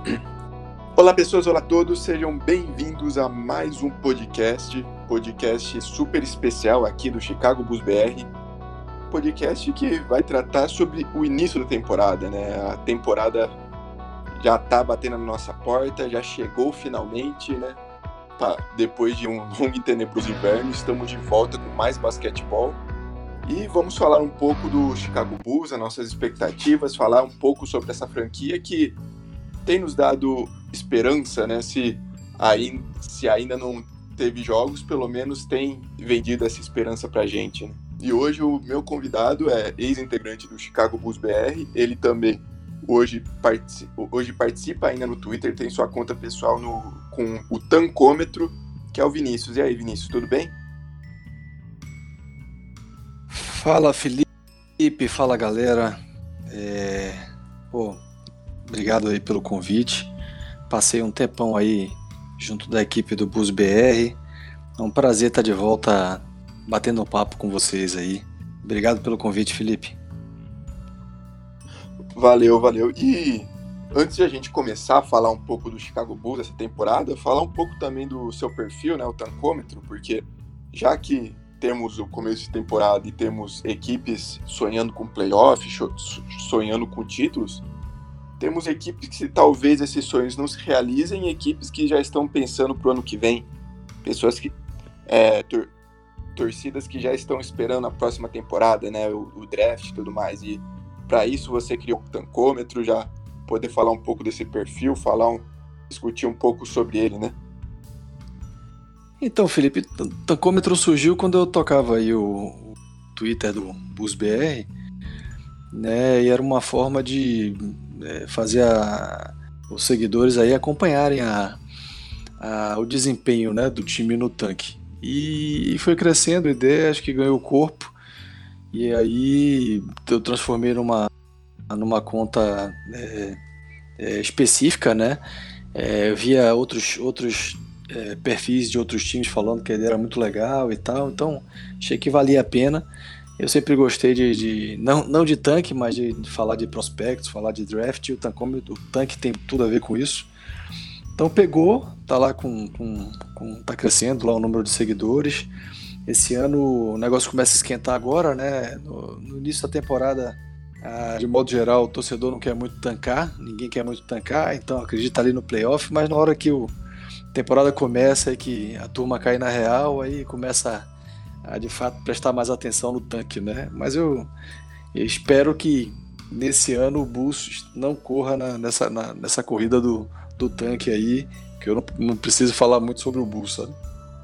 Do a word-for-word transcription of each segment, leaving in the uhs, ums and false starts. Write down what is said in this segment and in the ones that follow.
Olá pessoas, olá a todos, sejam bem-vindos a mais um podcast, podcast super especial aqui do Chicago Bulls B R, podcast que vai tratar sobre o início da temporada, né? A temporada já tá batendo na nossa porta, já chegou finalmente, né? Tá, depois de um longo e tenebroso inverno, estamos de volta com mais basquetebol e vamos falar um pouco do Chicago Bulls, as nossas expectativas, falar um pouco sobre essa franquia que tem nos dado esperança, né? Se, aí, se ainda não teve jogos, pelo menos tem vendido essa esperança pra gente, né? E hoje o meu convidado é ex-integrante do Chicago Bulls B R, ele também hoje, partici- hoje participa ainda no Twitter, tem sua conta pessoal no, com o Tancômetro, que é o Vinícius. E aí, Vinícius, tudo bem? Fala, Felipe, fala, galera. É... Pô, obrigado aí pelo convite. Passei um tempão aí junto da equipe do Bulls B R. É um prazer estar de volta batendo um papo com vocês aí. Obrigado pelo convite, Felipe. Valeu, valeu. E antes de a gente começar a falar um pouco do Chicago Bulls essa temporada, falar um pouco também do seu perfil, né, o Tancômetro, porque já que temos o começo de temporada e temos equipes sonhando com playoff, sonhando com títulos, temos equipes que talvez esses sonhos não se realizem, equipes que já estão pensando para o ano que vem, pessoas que é, tor- torcidas que já estão esperando a próxima temporada, né, o, o draft e tudo mais. E para isso você criou o Tancômetro, já poder falar um pouco desse perfil, falar um, discutir um pouco sobre ele, né? Então, Felipe, o Tancômetro surgiu quando eu tocava aí o, o Twitter do Bulls B R, né, e era uma forma de é, fazer a, os seguidores aí acompanharem a, a, o desempenho, né, do time no tanque. E, e foi crescendo a ideia, acho que ganhou corpo. E aí eu transformei numa, numa conta é, é, específica, né? É, eu via outros, outros é, perfis de outros times falando que a ideia era muito legal e tal, então achei que valia a pena. Eu sempre gostei de, de não, não de tanque, mas de, de falar de prospectos, falar de draft, e o Tancômetro, o tanque tem tudo a ver com isso. Então pegou, tá lá com, com, com tá crescendo lá o número de seguidores. Esse ano o negócio começa a esquentar agora, né? No, no início da temporada, ah, de modo geral, o torcedor não quer muito tancar, ninguém quer muito tancar, então acredita ali no playoff, mas na hora que o- a temporada começa e que a turma cai na real, aí começa a, a, de fato prestar mais atenção no tanque, né? Mas eu, eu espero que nesse ano o Bulls não corra na- nessa, na- nessa corrida do, do tanque aí, que eu não, não preciso falar muito sobre o Bulls, sabe?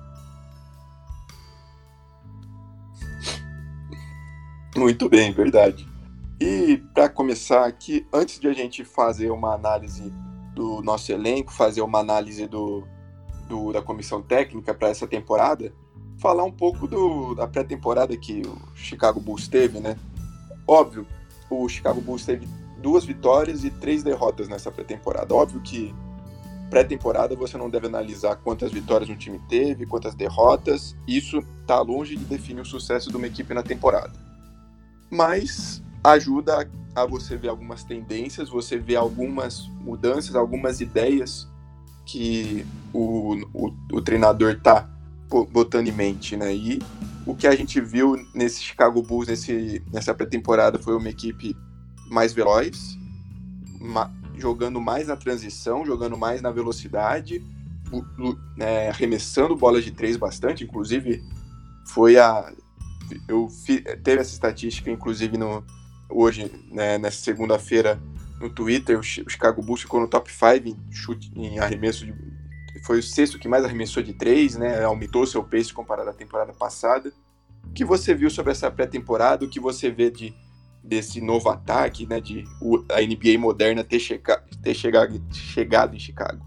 Muito bem, verdade. E para começar aqui, antes de a gente fazer uma análise do nosso elenco, fazer uma análise do, do- da comissão técnica para essa temporada, falar um pouco do, da pré-temporada que o Chicago Bulls teve, né? Óbvio, o Chicago Bulls teve duas vitórias e três derrotas nessa pré-temporada. Óbvio que pré-temporada você não deve analisar quantas vitórias um time teve, quantas derrotas. Isso está longe de definir o sucesso de uma equipe na temporada. Mas ajuda a, a você ver algumas tendências, você ver algumas mudanças, algumas ideias que o, o, o treinador está botando em mente, né? E o que a gente viu nesse Chicago Bulls nesse, nessa pré-temporada foi uma equipe mais veloz, ma, jogando mais na transição, jogando mais na velocidade, lu, lu, é, arremessando bolas de três bastante, inclusive foi a eu fi, teve essa estatística, inclusive, no, hoje, né, nessa segunda-feira, no Twitter, o Chicago Bulls ficou no top cinco em chute, em arremesso, de, foi o sexto que mais arremessou de três, né, aumentou seu pace comparado à temporada passada. O que você viu sobre essa pré-temporada, o que você vê de, desse novo ataque, né, de o, a N B A moderna ter, checa, ter chegado, chegado em Chicago?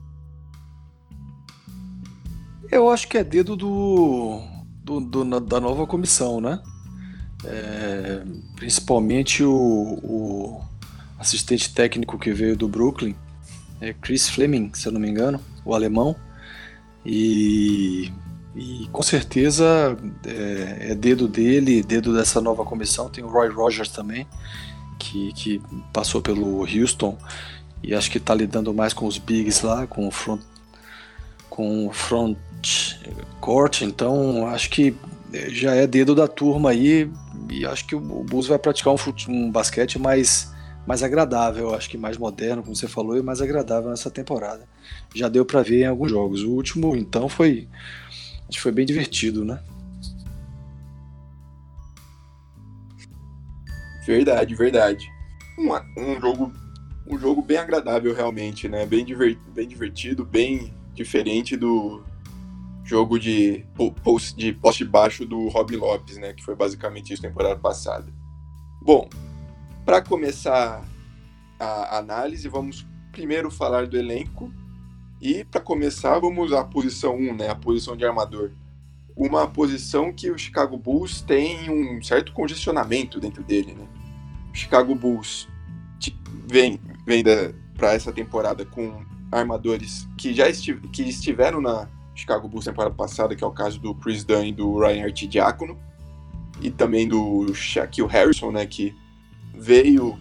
Eu acho que é dedo do, do, do- da nova comissão, né? É, principalmente o, o assistente técnico que veio do Brooklyn, é Chris Fleming, se eu não me engano, o alemão. E, e com certeza é, é dedo dele, dedo dessa nova comissão. Tem o Roy Rogers também, que, que passou pelo Houston e acho que está lidando mais com os bigs lá, com o front, com o front court, então acho que já é dedo da turma aí, e acho que o Bulls vai praticar um, fute, um basquete mais, mais agradável, acho que mais moderno, como você falou, e mais agradável nessa temporada. Já deu para ver em alguns jogos. O último, então, foi, acho que foi bem divertido, né? Verdade, verdade. Um, um jogo um jogo bem agradável realmente, né? Bem, diver, bem divertido, bem diferente do jogo de post, de poste baixo do Robin Lopes, né? Que foi basicamente isso na temporada passada. Bom, para começar a análise, vamos primeiro falar do elenco. E para começar, vamos à posição um, né? A posição de armador. Uma posição que o Chicago Bulls tem um certo congestionamento dentro dele, né? O Chicago Bulls vem, vem para essa temporada com armadores que já estiv- que estiveram na Chicago Bulls temporada passada, que é o caso do Chris Dunn e do Ryan Arcidiacono, e também do Shaquille Harrison, né, que veio,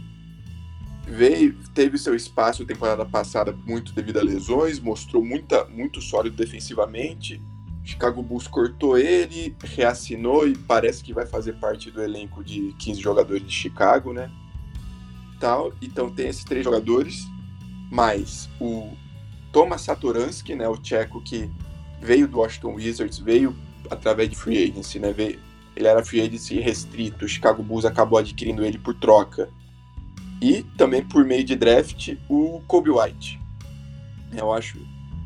veio teve seu espaço temporada passada muito devido a lesões, mostrou muita, muito sólido defensivamente. Chicago Bulls cortou ele, reassinou e parece que vai fazer parte do elenco de quinze jogadores de Chicago, né? Tal. Então tem esses três jogadores, mais o Tomas Satoransky, né, o tcheco que veio do Washington Wizards, veio através de free agency, né? Veio, ele era free agency restrito, o Chicago Bulls acabou adquirindo ele por troca. E também por meio de draft, o Coby White. Eu acho,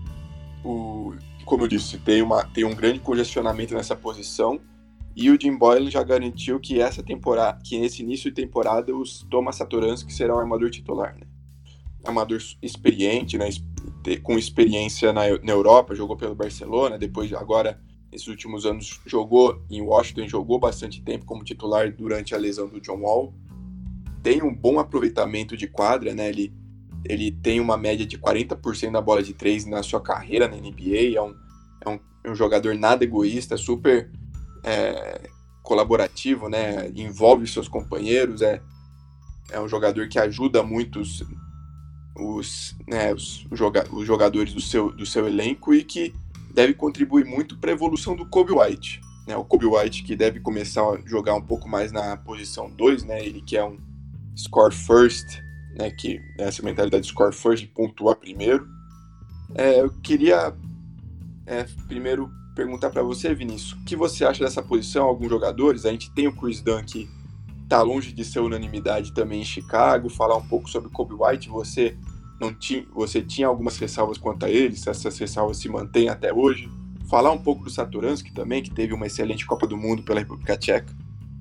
o, como eu disse, tem, uma, tem um grande congestionamento nessa posição. E o Jim Boylan já garantiu que essa temporada, que nesse início de temporada, os Tomas Satoransky serão armador titular, né? Armador experiente, né? Com experiência na, na Europa, jogou pelo Barcelona, depois agora, nesses últimos anos, jogou em Washington, jogou bastante tempo como titular durante a lesão do John Wall. Tem um bom aproveitamento de quadra, né? Ele, ele tem uma média de quarenta por cento da bola de três na sua carreira na N B A, é um, é um, é um jogador nada egoísta, super é, colaborativo, né? Envolve seus companheiros, é, é um jogador que ajuda muito os, os, né, os, joga, os jogadores do seu, do seu elenco e que deve contribuir muito para a evolução do Coby White, né? O Coby White que deve começar a jogar um pouco mais na posição dois, né? Ele que é um score first, né? Que é essa mentalidade de score first, de pontuar primeiro. É, eu queria é, primeiro perguntar para você, Vinícius, o que você acha dessa posição? Alguns jogadores, a gente tem o Chris Dunn que tá longe de ser unanimidade também em Chicago, falar um pouco sobre o Coby White, você não tinha, você tinha algumas ressalvas quanto a ele, se essas ressalvas se mantêm até hoje, falar um pouco do Satoransky também, que teve uma excelente Copa do Mundo pela República Tcheca.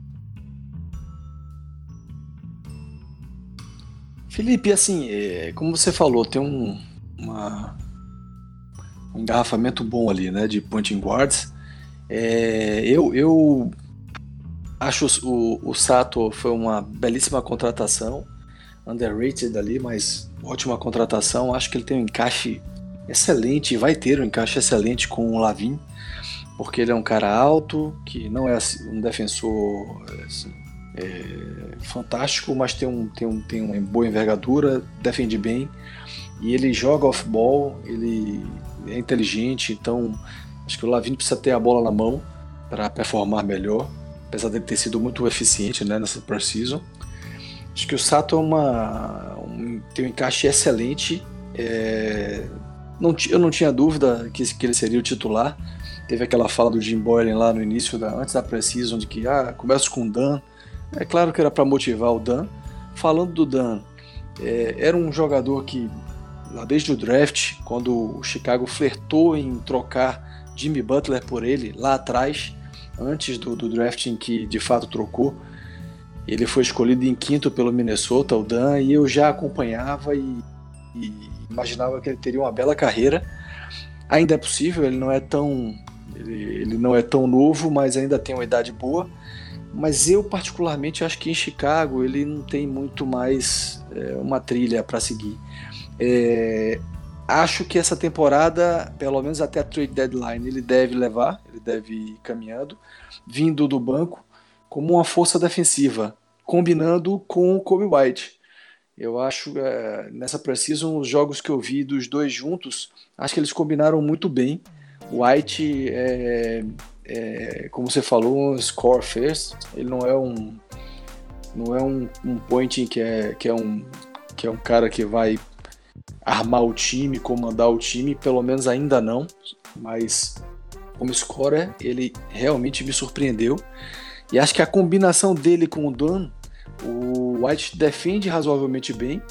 Felipe, assim, é, como você falou, tem um, uma, um engarrafamento bom ali, né, de point guards. É, eu, eu acho o, o Sato foi uma belíssima contratação, underrated ali, mas ótima contratação. Acho que ele tem um encaixe excelente, vai ter um encaixe excelente com o Lavin, porque ele é um cara alto, que não é um defensor assim, é, fantástico, mas tem, um, tem, um, tem uma boa envergadura, defende bem, e ele joga off-ball, ele é inteligente, então acho que o Lavin precisa ter a bola na mão para performar melhor, apesar de ter sido muito eficiente, né, nessa pre-season. Acho que o Sato é uma, um, tem um encaixe excelente. É, não, eu não tinha dúvida que, que ele seria o titular. Teve aquela fala do Jim Boylan lá no início, da, antes da pre-season, de que ah, começa com o Dan. É claro que era para motivar o Dan. Falando do Dan, é, era um jogador que, lá desde o draft, quando o Chicago flertou em trocar Jimmy Butler por ele, lá atrás, antes do, do draft em que de fato trocou, ele foi escolhido em quinto pelo Minnesota, o Dan, e eu já acompanhava e, e imaginava que ele teria uma bela carreira. Ainda é possível, ele não é tão, ele, ele não é tão novo, mas ainda tem uma idade boa. Mas eu particularmente acho que em Chicago ele não tem muito mais é, uma trilha para seguir. É, acho que essa temporada, pelo menos até a trade deadline, ele deve levar, ele deve ir caminhando, vindo do banco, como uma força defensiva, combinando com o Coby White. Eu acho, é, nessa Precision, os jogos que eu vi dos dois juntos, acho que eles combinaram muito bem. O White é, é, como você falou, um score first. Ele não é um, não é um, um point que é, que, é um, que é um cara que vai armar o time, comandar o time, pelo menos ainda não. Mas como scorer, ele realmente me surpreendeu. E acho que a combinação dele com o Dunn, o White defende razoavelmente bem,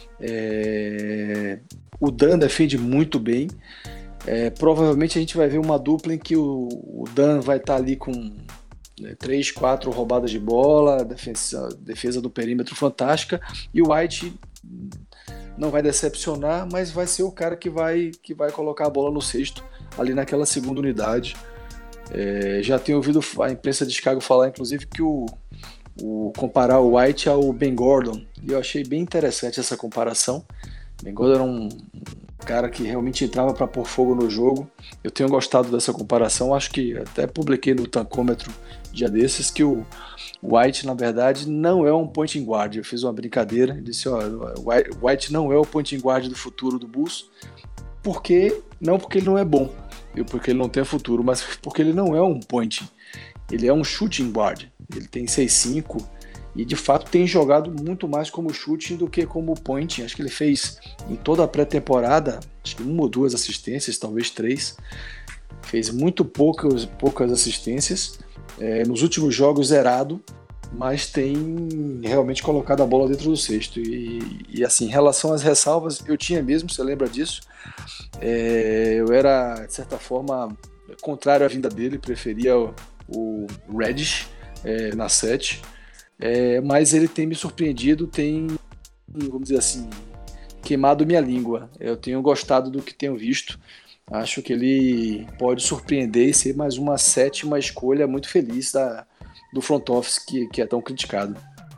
é... o Dunn defende muito bem. É, provavelmente a gente vai ver uma dupla em que o, o Dunn vai estar tá ali com né, três, quatro roubadas de bola, defesa, defesa do perímetro fantástica, e o White não vai decepcionar, mas vai ser o cara que vai, que vai colocar a bola no cesto ali naquela segunda unidade. É, já tenho ouvido a imprensa de Chicago falar, inclusive, que o, o comparar o White ao Ben Gordon, e eu achei bem interessante essa comparação. Ben Gordon era um cara que realmente entrava para pôr fogo no jogo. Eu tenho gostado dessa comparação, acho que até publiquei no tancômetro dia desses que o White, na verdade, não é um point guard. Eu fiz uma brincadeira, disse, ó, o White não é o point guard do futuro do Bulls, porque, não porque ele não é bom, porque ele não tem futuro, mas porque ele não é um point. Ele é um shooting guard. Ele tem seis cinco e de fato tem jogado muito mais como shooting do que como point. Acho que ele fez em toda a pré-temporada, acho que uma ou duas assistências, talvez três. Fez muito poucas, poucas assistências. É, nos últimos jogos zerado, mas tem realmente colocado a bola dentro do cesto. E, e assim, em relação às ressalvas, eu tinha mesmo, você lembra disso? É, eu era, de certa forma, contrário à vinda dele, preferia o, o Reddish é, na sete, é, mas ele tem me surpreendido, tem, vamos dizer assim, queimado minha língua. Eu tenho gostado do que tenho visto. Acho que ele pode surpreender e ser mais uma sétima escolha muito feliz da, do front office que, que é tão criticado.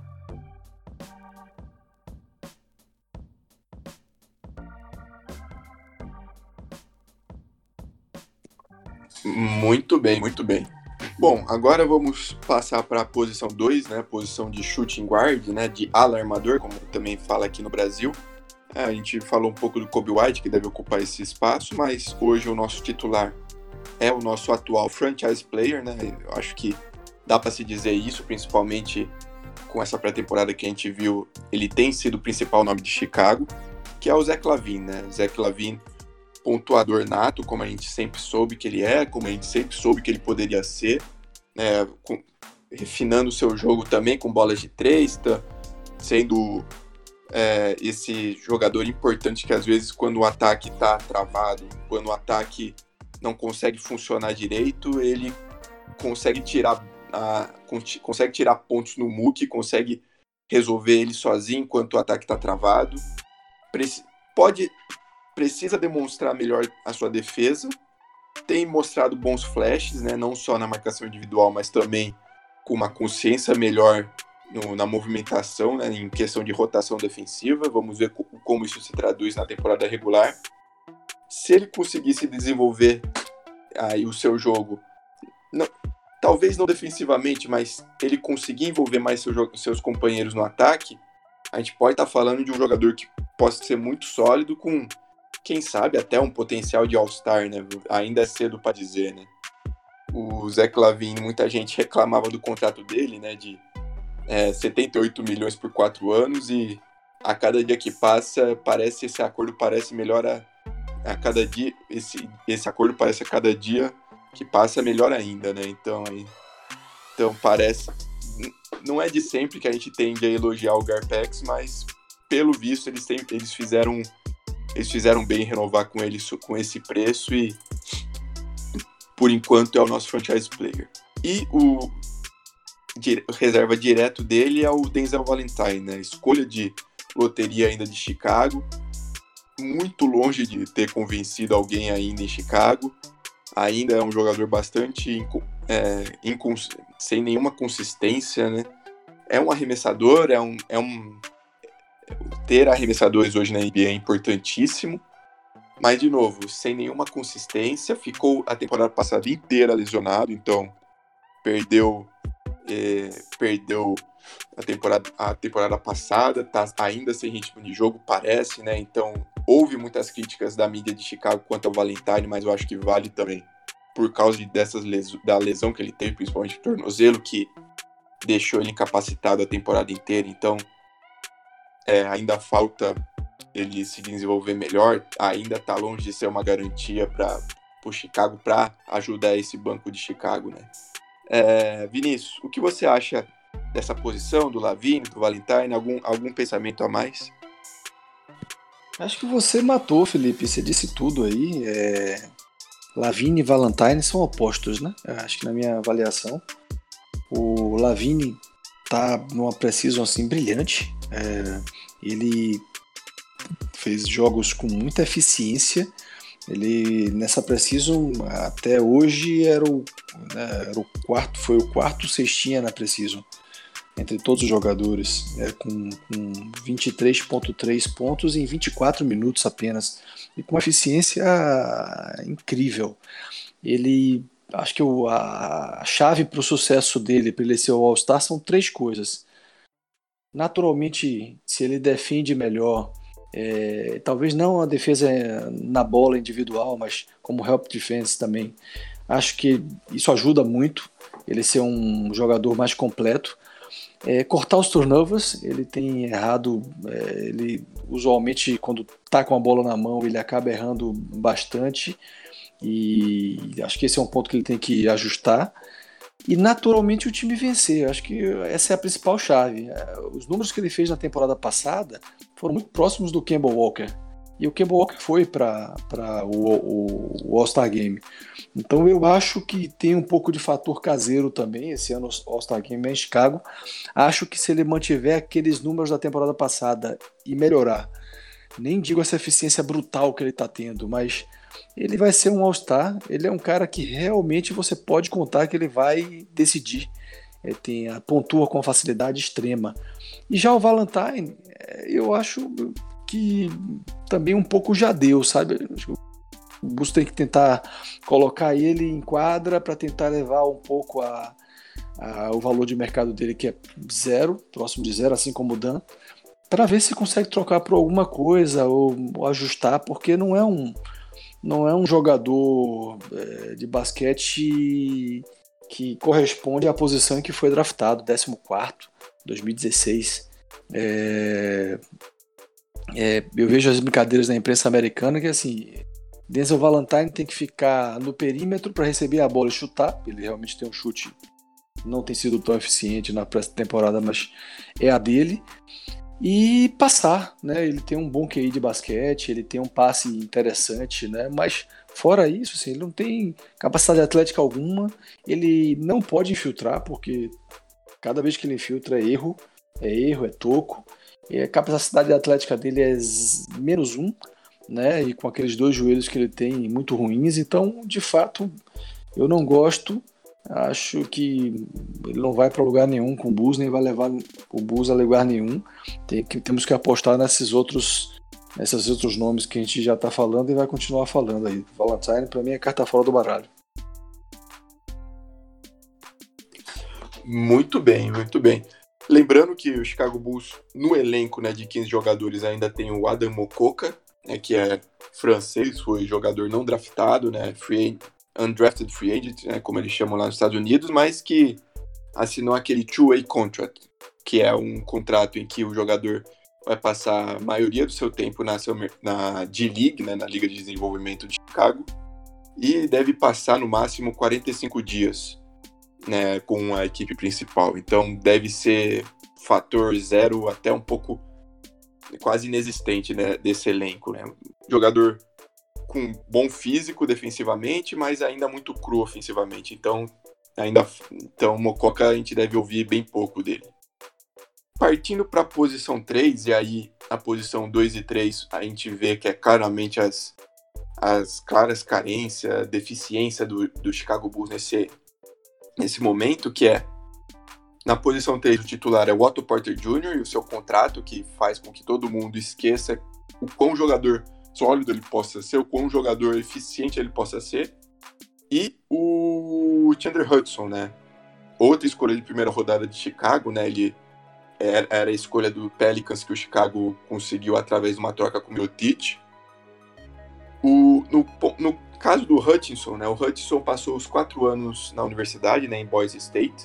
Muito bem, muito bem. Bom, agora vamos passar para a posição dois, né? Posição de shooting guard, né? De alarmador, como também fala aqui no Brasil. É, a gente falou um pouco do Coby White, que deve ocupar esse espaço, mas hoje o nosso titular é o nosso atual franchise player, né? Eu acho que dá para se dizer isso, principalmente com essa pré-temporada que a gente viu, ele tem sido o principal nome de Chicago, que é o Zach LaVine, né? Zach LaVine, pontuador nato, como a gente sempre soube que ele é, como a gente sempre soube que ele poderia ser, né? Com, refinando o seu jogo também com bolas de três, tá? Sendo é, esse jogador importante que às vezes quando o ataque está travado, quando o ataque não consegue funcionar direito, ele consegue tirar, a, consegue tirar pontos no muque, consegue resolver ele sozinho enquanto o ataque está travado. Preci- pode, precisa demonstrar melhor a sua defesa, tem mostrado bons flashes, né, não só na marcação individual, mas também com uma consciência melhor no, na movimentação, né, em questão de rotação defensiva. Vamos ver co- como isso se traduz na temporada regular. Se ele conseguisse desenvolver aí o seu jogo, não, talvez não defensivamente, mas ele conseguir envolver mais seu, seus companheiros no ataque, a gente pode estar tá falando de um jogador que possa ser muito sólido, com, quem sabe, até um potencial de All-Star, né? Ainda é cedo para dizer, né? O Zach LaVine, muita gente reclamava do contrato dele, né? De é, setenta e oito milhões por quatro anos, e a cada dia que passa, parece esse acordo parece melhor a, a cada dia, esse, esse acordo parece a cada dia que passa melhor ainda, né? Então, aí, então parece, não é de sempre que a gente tende a elogiar o Garpax, mas pelo visto eles, tem, eles fizeram eles fizeram bem em renovar com ele com esse preço, e por enquanto é o nosso franchise player. E o dire, reserva direto dele é o Denzel Valentine, né? Escolha de loteria ainda de Chicago, muito longe de ter convencido alguém ainda em Chicago. Ainda é um jogador bastante é, incons- sem nenhuma consistência, né? É um arremessador, é um, é um ter arremessadores hoje na N B A é importantíssimo, mas de novo, sem nenhuma consistência. Ficou a temporada passada inteira lesionado, então perdeu é, perdeu a temporada, a temporada passada, tá ainda sem ritmo de jogo, parece, né? Então, houve muitas críticas da mídia de Chicago quanto ao Valentine, mas eu acho que vale também por causa de, dessas leso, da lesão que ele teve, principalmente o tornozelo, que deixou ele incapacitado a temporada inteira. Então, é, ainda falta ele se desenvolver melhor, ainda está longe de ser uma garantia para o Chicago, para ajudar esse banco de Chicago, né? É, Vinícius, o que você acha dessa posição do Lavine, do Valentine? Algum, algum pensamento a mais? Acho que você matou, Felipe. Você disse tudo aí. É... Lavine e Valentine são opostos, né? Eu acho que na minha avaliação, o Lavine tá numa precision assim brilhante. É... Ele fez jogos com muita eficiência. Ele nessa precision até hoje era o, né, era o quarto, foi o quarto cestinha na precision entre todos os jogadores, né, com, com vinte e três vírgula três pontos em vinte e quatro minutos apenas, e com uma eficiência incrível. Ele, acho que o, a, a chave para o sucesso dele, para ele ser o All-Star, são três coisas. Naturalmente, se ele defende melhor, é, talvez não a defesa na bola individual, mas como help defense também, acho que isso ajuda muito ele ser um jogador mais completo. É, cortar os turnovers, ele tem errado, é, ele usualmente quando está com a bola na mão ele acaba errando bastante, e acho que esse é um ponto que ele tem que ajustar, e naturalmente o time vencer. Acho que essa é a principal chave. Os números que ele fez na temporada passada foram muito próximos do Kemba Walker, e o Kemba Walker foi para o, o, o All-Star Game. Então eu acho que tem um pouco de fator caseiro também. Esse ano o All-Star Game é em Chicago. Acho que se ele mantiver aqueles números da temporada passada e melhorar, nem digo essa eficiência brutal que ele está tendo, mas ele vai ser um All-Star. Ele é um cara que realmente você pode contar que ele vai decidir. Ele tem, a pontua com facilidade extrema. E já o Valentine, eu acho que também um pouco já deu, sabe? O Bulls tem que tentar colocar ele em quadra para tentar levar um pouco a, a, o valor de mercado dele, que é zero, próximo de zero, assim como o Dan, para ver se consegue trocar por alguma coisa ou, ou ajustar, porque não é um, não é um jogador é, de basquete que corresponde à posição em que foi draftado, décimo quarto, dois mil e dezesseis. É, é, eu vejo as brincadeiras na imprensa americana que assim, Denzel Valentine tem que ficar no perímetro para receber a bola e chutar. Ele realmente tem um chute, não tem sido tão eficiente na pré-temporada, mas é a dele. E passar, né? Ele tem um bom Q I de basquete, ele tem um passe interessante, né? Mas fora isso, assim, ele não tem capacidade atlética alguma. Ele não pode infiltrar, porque cada vez que ele infiltra é erro, é erro, é toco. E a capacidade atlética dele é menos um, né? E com aqueles dois joelhos que ele tem muito ruins. Então, de fato, eu não gosto. Acho que ele não vai para lugar nenhum com o Bulls, nem vai levar o Bulls a lugar nenhum. Tem que, temos que apostar nesses outros, nesses outros nomes que a gente já está falando e vai continuar falando aí. Valentine, para mim, é carta fora do baralho. Muito bem, muito bem. Lembrando que o Chicago Bulls, no elenco, né, de quinze jogadores, ainda tem o Adam Mokoka, né, que é francês, foi jogador não draftado, né, free, undrafted free agent, né, como eles chamam lá nos Estados Unidos, mas que assinou aquele two-way contract, que é um contrato em que o jogador vai passar a maioria do seu tempo na, na D-League, né, na Liga de Desenvolvimento de Chicago, e deve passar no máximo quarenta e cinco dias, né, com a equipe principal. Então deve ser fator zero até um pouco quase inexistente, né, desse elenco, né? Jogador com bom físico defensivamente, mas ainda muito cru ofensivamente. Então, ainda então Mokoka a gente deve ouvir bem pouco dele. Partindo para a posição três, e aí na posição dois e três a gente vê que é claramente as, as claras carências, deficiência do, do Chicago Bulls nesse nesse momento, que é na posição três o titular é o Otto Porter Júnior e o seu contrato, que faz com que todo mundo esqueça o quão jogador sólido ele possa ser, o quão jogador eficiente ele possa ser, e o Chandler Hudson, né, outra escolha de primeira rodada de Chicago, né, ele era, era a escolha do Pelicans que o Chicago conseguiu através de uma troca com o Mirotic. O, no, no caso do Hutchinson, né, o Hutchinson passou os quatro anos na universidade, né, em Boise State,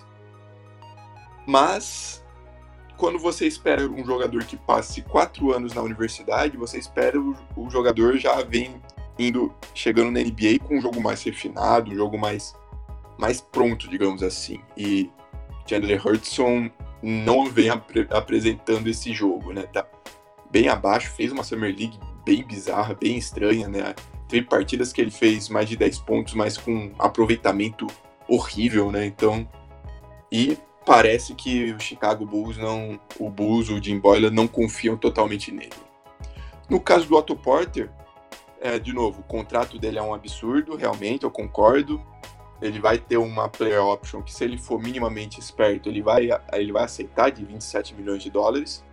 mas quando você espera um jogador que passe quatro anos na universidade, você espera o, o jogador já vem indo, chegando na N B A com um jogo mais refinado, um jogo mais, mais pronto, digamos assim. E Chandler Hutchinson não vem ap- apresentando esse jogo, né? Tá bem abaixo, fez uma Summer League bem bizarra, bem estranha, né? Teve partidas que ele fez mais de dez pontos, mas com aproveitamento horrível, né? Então, e parece que o Chicago Bulls não, o Bulls, o Jim Boylen não confiam totalmente nele. No caso do Otto Porter, é, de novo, o contrato dele é um absurdo, realmente, eu concordo. Ele vai ter uma player option que, se ele for minimamente esperto, ele vai, ele vai aceitar, de vinte e sete milhões de dólares.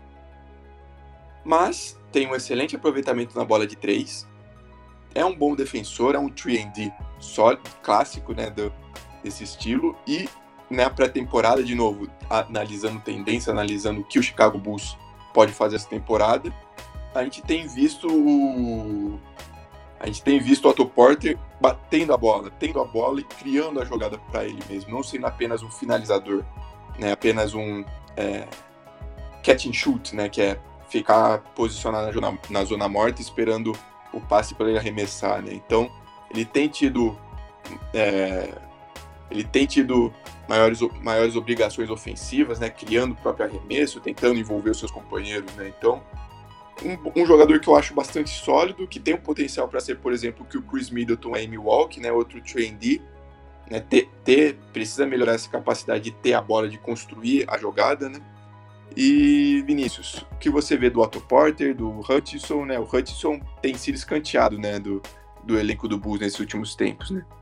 Mas tem um excelente aproveitamento na bola de três. É um bom defensor, é um três and D sólido, clássico, né, do, desse estilo. E na pré-temporada, de novo, analisando tendência, analisando o que o Chicago Bulls pode fazer essa temporada, a gente tem visto o... A gente tem visto o Otto Porter batendo a bola, tendo a bola e criando a jogada para ele mesmo, não sendo apenas um finalizador, né? Apenas um é, catch and shoot, né? Que é ficar posicionado na zona, na zona morta esperando o passe para ele arremessar, né? Então, ele tem tido, é, ele tem tido maiores, maiores obrigações ofensivas, né? Criando o próprio arremesso, tentando envolver os seus companheiros, né? Então, Um, um jogador que eu acho bastante sólido, que tem um potencial para ser, por exemplo, que o Chris Middleton é Amy Walk, né, outro três and D, né, ter, ter, precisa melhorar essa capacidade de ter a bola, de construir a jogada, né. E, Vinícius, o que você vê do Otto Porter, do Hutchinson, né, o Hutchinson tem sido escanteado, né, do, do elenco do Bulls nesses últimos tempos, né.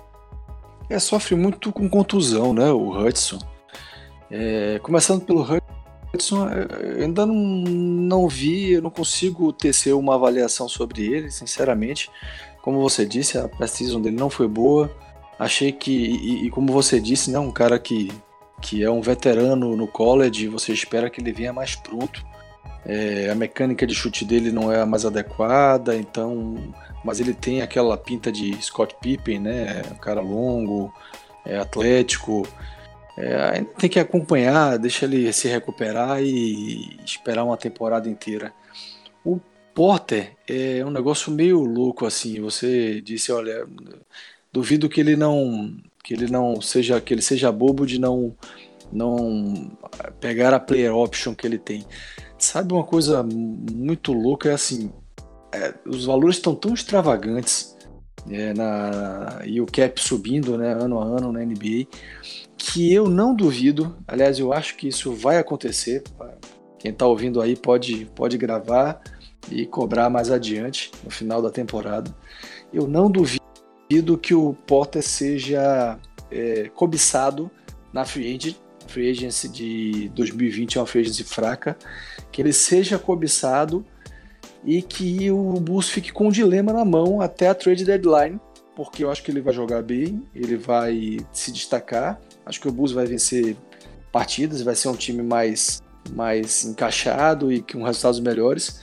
É, sofre muito com contusão, né, o Hutchinson. É, começando pelo Hutchinson, eu ainda não, não vi, eu não consigo tecer uma avaliação sobre ele, sinceramente. Como você disse, a pré-season dele não foi boa. Achei que, e, e como você disse, né, um cara que, que é um veterano no college, você espera que ele venha mais pronto. É, a mecânica de chute dele não é a mais adequada, então, mas ele tem aquela pinta de Scott Pippen, né, um cara longo, é, atlético. É, ainda tem que acompanhar, deixa ele se recuperar e esperar uma temporada inteira. O Porter é um negócio meio louco, assim. Você disse, olha, duvido que ele não, que ele não seja, que ele seja bobo de não, não pegar a player option que ele tem. Sabe uma coisa muito louca? É assim, é, os valores estão tão extravagantes, é, na, e o cap subindo, né, ano a ano na N B A, que eu não duvido, aliás, eu acho que isso vai acontecer. Quem está ouvindo aí pode, pode gravar e cobrar mais adiante, no final da temporada. Eu não duvido que o Porter seja é, cobiçado na free agency. A free agency de dois mil e vinte é uma free agency fraca, que ele seja cobiçado e que o Bulls fique com um dilema na mão até a trade deadline, porque eu acho que ele vai jogar bem, ele vai se destacar. Acho que o Bulls vai vencer partidas, vai ser um time mais, mais encaixado e com resultados melhores.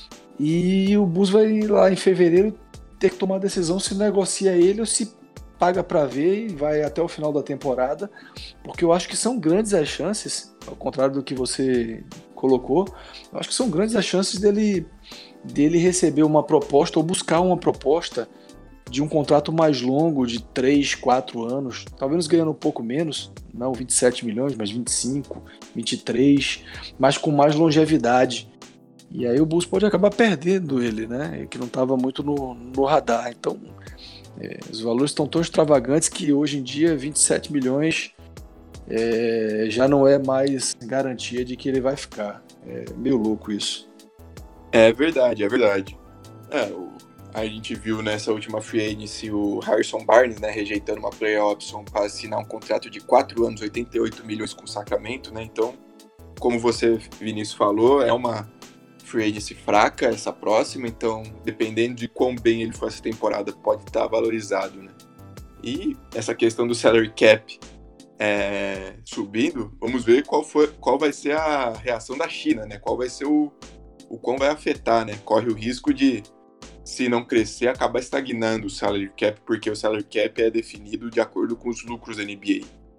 E o Bulls vai lá em fevereiro ter que tomar a decisão se negocia ele ou se paga para ver e vai até o final da temporada, porque eu acho que são grandes as chances, ao contrário do que você colocou, eu acho que são grandes as chances dele, dele receber uma proposta ou buscar uma proposta de um contrato mais longo, de três, quatro anos, talvez ganhando um pouco menos, não vinte e sete milhões, mas vinte e cinco, vinte e três, mas com mais longevidade. E aí o Bulls pode acabar perdendo ele, né? Que não estava muito no, no radar. Então, é, os valores estão tão extravagantes que hoje em dia vinte e sete milhões é, já não é mais garantia de que ele vai ficar. É meio louco isso. É verdade, é verdade. É, o A gente viu nessa última free agency o Harrison Barnes, né, rejeitando uma player option para assinar um contrato de quatro anos, oitenta e oito milhões com Sacramento, né? Então, como você, Vinícius, falou, é uma free agency fraca essa próxima, então, dependendo de quão bem ele for essa temporada, pode estar valorizado, né? E essa questão do salary cap é, subindo, vamos ver qual, foi, qual vai ser a reação da China, né? Qual vai ser o, o quão vai afetar, né? Corre o risco de, se não crescer, acabar estagnando o salary cap, porque o salary cap é definido de acordo com os lucros da N B A.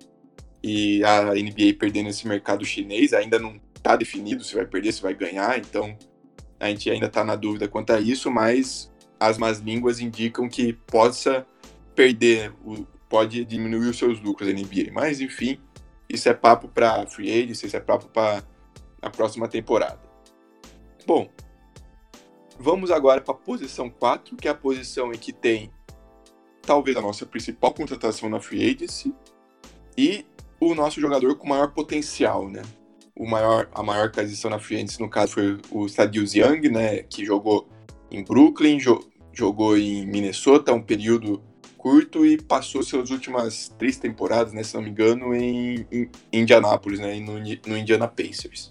E a N B A perdendo esse mercado chinês, ainda não está definido se vai perder, se vai ganhar, então a gente ainda está na dúvida quanto a isso, mas as más línguas indicam que possa perder, o, pode diminuir os seus lucros da N B A. Mas, enfim, isso é papo para free agency, isso é papo para a próxima temporada. Bom, vamos agora para a posição quatro, que é a posição em que tem talvez a nossa principal contratação na free agency e o nosso jogador com maior potencial, né? O maior, a maior aquisição na free agency, no caso, foi o Thaddeus Young, né? Que jogou em Brooklyn, jo- jogou em Minnesota um período curto e passou suas últimas três temporadas, né? Se não me engano, em, em Indianápolis, né? No, no Indiana Pacers.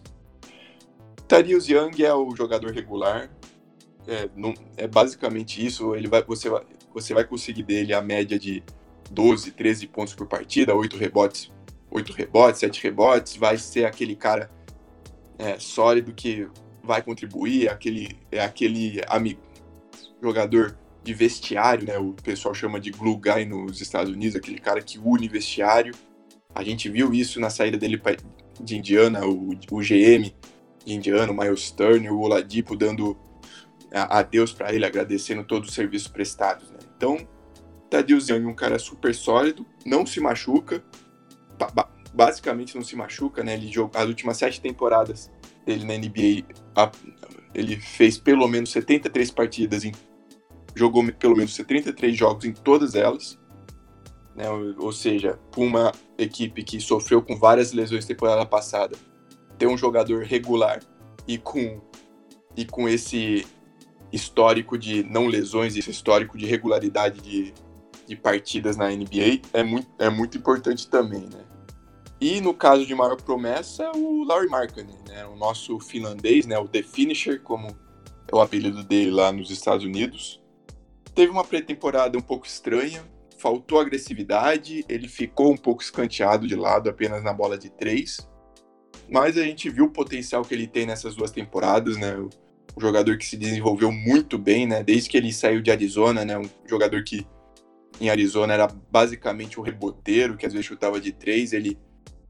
Thaddeus Young é o jogador regular. É, não, é basicamente isso. Ele vai, você, vai, você vai conseguir dele a média de doze, treze pontos por partida, oito rebotes, oito rebotes, sete rebotes. Vai ser aquele cara é, sólido que vai contribuir, aquele, é aquele amigo, jogador de vestiário, né? O pessoal chama de glue guy nos Estados Unidos, aquele cara que une vestiário. A gente viu isso na saída dele pra, de Indiana, o, o G M de Indiana, o Miles Turner, o Oladipo dando adeus para ele, agradecendo todos os serviços prestados, né? Então, Thaddeus Young é um cara super sólido, não se machuca, ba- basicamente não se machuca, né? Ele jogou as últimas sete temporadas dele na N B A, ele fez pelo menos setenta e três partidas, em, jogou pelo menos setenta e três jogos em todas elas, né? Ou, ou seja, para uma equipe que sofreu com várias lesões na temporada passada, ter um jogador regular e com, e com esse histórico de não lesões, esse histórico de regularidade de, de partidas na N B A é muito, é muito importante também, né? E no caso de maior promessa, o Lauri Markkanen, né? O nosso finlandês, né? O The Finisher, como é o apelido dele lá nos Estados Unidos. Teve uma pré-temporada um pouco estranha, faltou agressividade, ele ficou um pouco escanteado de lado apenas na bola de três, mas a gente viu o potencial que ele tem nessas duas temporadas, né? Um jogador que se desenvolveu muito bem, né? Desde que ele saiu de Arizona, né? Um jogador que em Arizona era basicamente um reboteiro, que às vezes chutava de três. Ele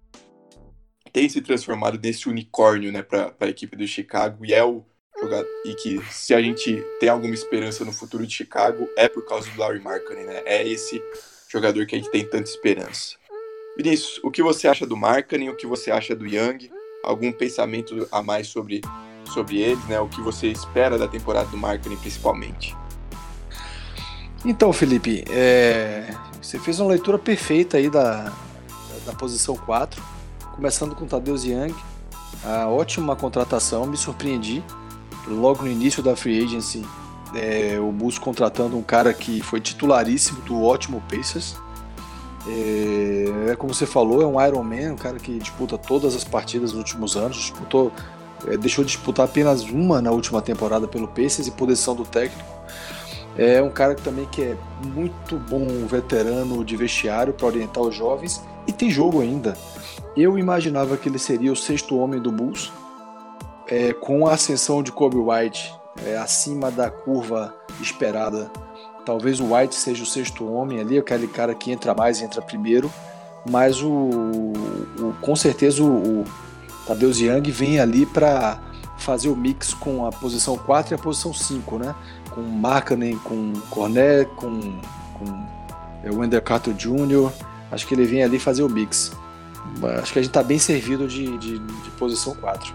tem se transformado nesse unicórnio, né? Para a equipe do Chicago, e é o jogador, e que se a gente tem alguma esperança no futuro de Chicago é por causa do Lauri Markkanen, né? É esse jogador que a gente tem tanta esperança. Vinícius, o que você acha do Markkanen? O que você acha do Young? Algum pensamento a mais sobre, sobre eles, né? O que você espera da temporada do Markkanen, principalmente? Então, Felipe, é... você fez uma leitura perfeita aí da, da posição quatro, começando com o Thaddeus Young, a ótima contratação, me surpreendi. Logo no início da Free Agency, é, o Bulls contratando um cara que foi titularíssimo do ótimo Pacers. É, é como você falou, é um Iron Man, um cara que disputa todas as partidas nos últimos anos, disputou, é, deixou de disputar apenas uma na última temporada pelo Pacers e por decisão do técnico. É um cara que também que é muito bom veterano de vestiário para orientar os jovens e tem jogo ainda. Eu imaginava que ele seria o sexto homem do Bulls, é, com a ascensão de Kobe White é, acima da curva esperada. Talvez o White seja o sexto homem ali, aquele cara que entra mais e entra primeiro, mas o, o, com certeza o, o Thaddeus Young vem ali para fazer o mix com a posição quatro e a posição cinco, né? Com Markkanen, com Cornet, com, com é, Wendell Carter Júnior Acho que ele vem ali fazer o mix. Acho que a gente está bem servido de, de, de posição quatro.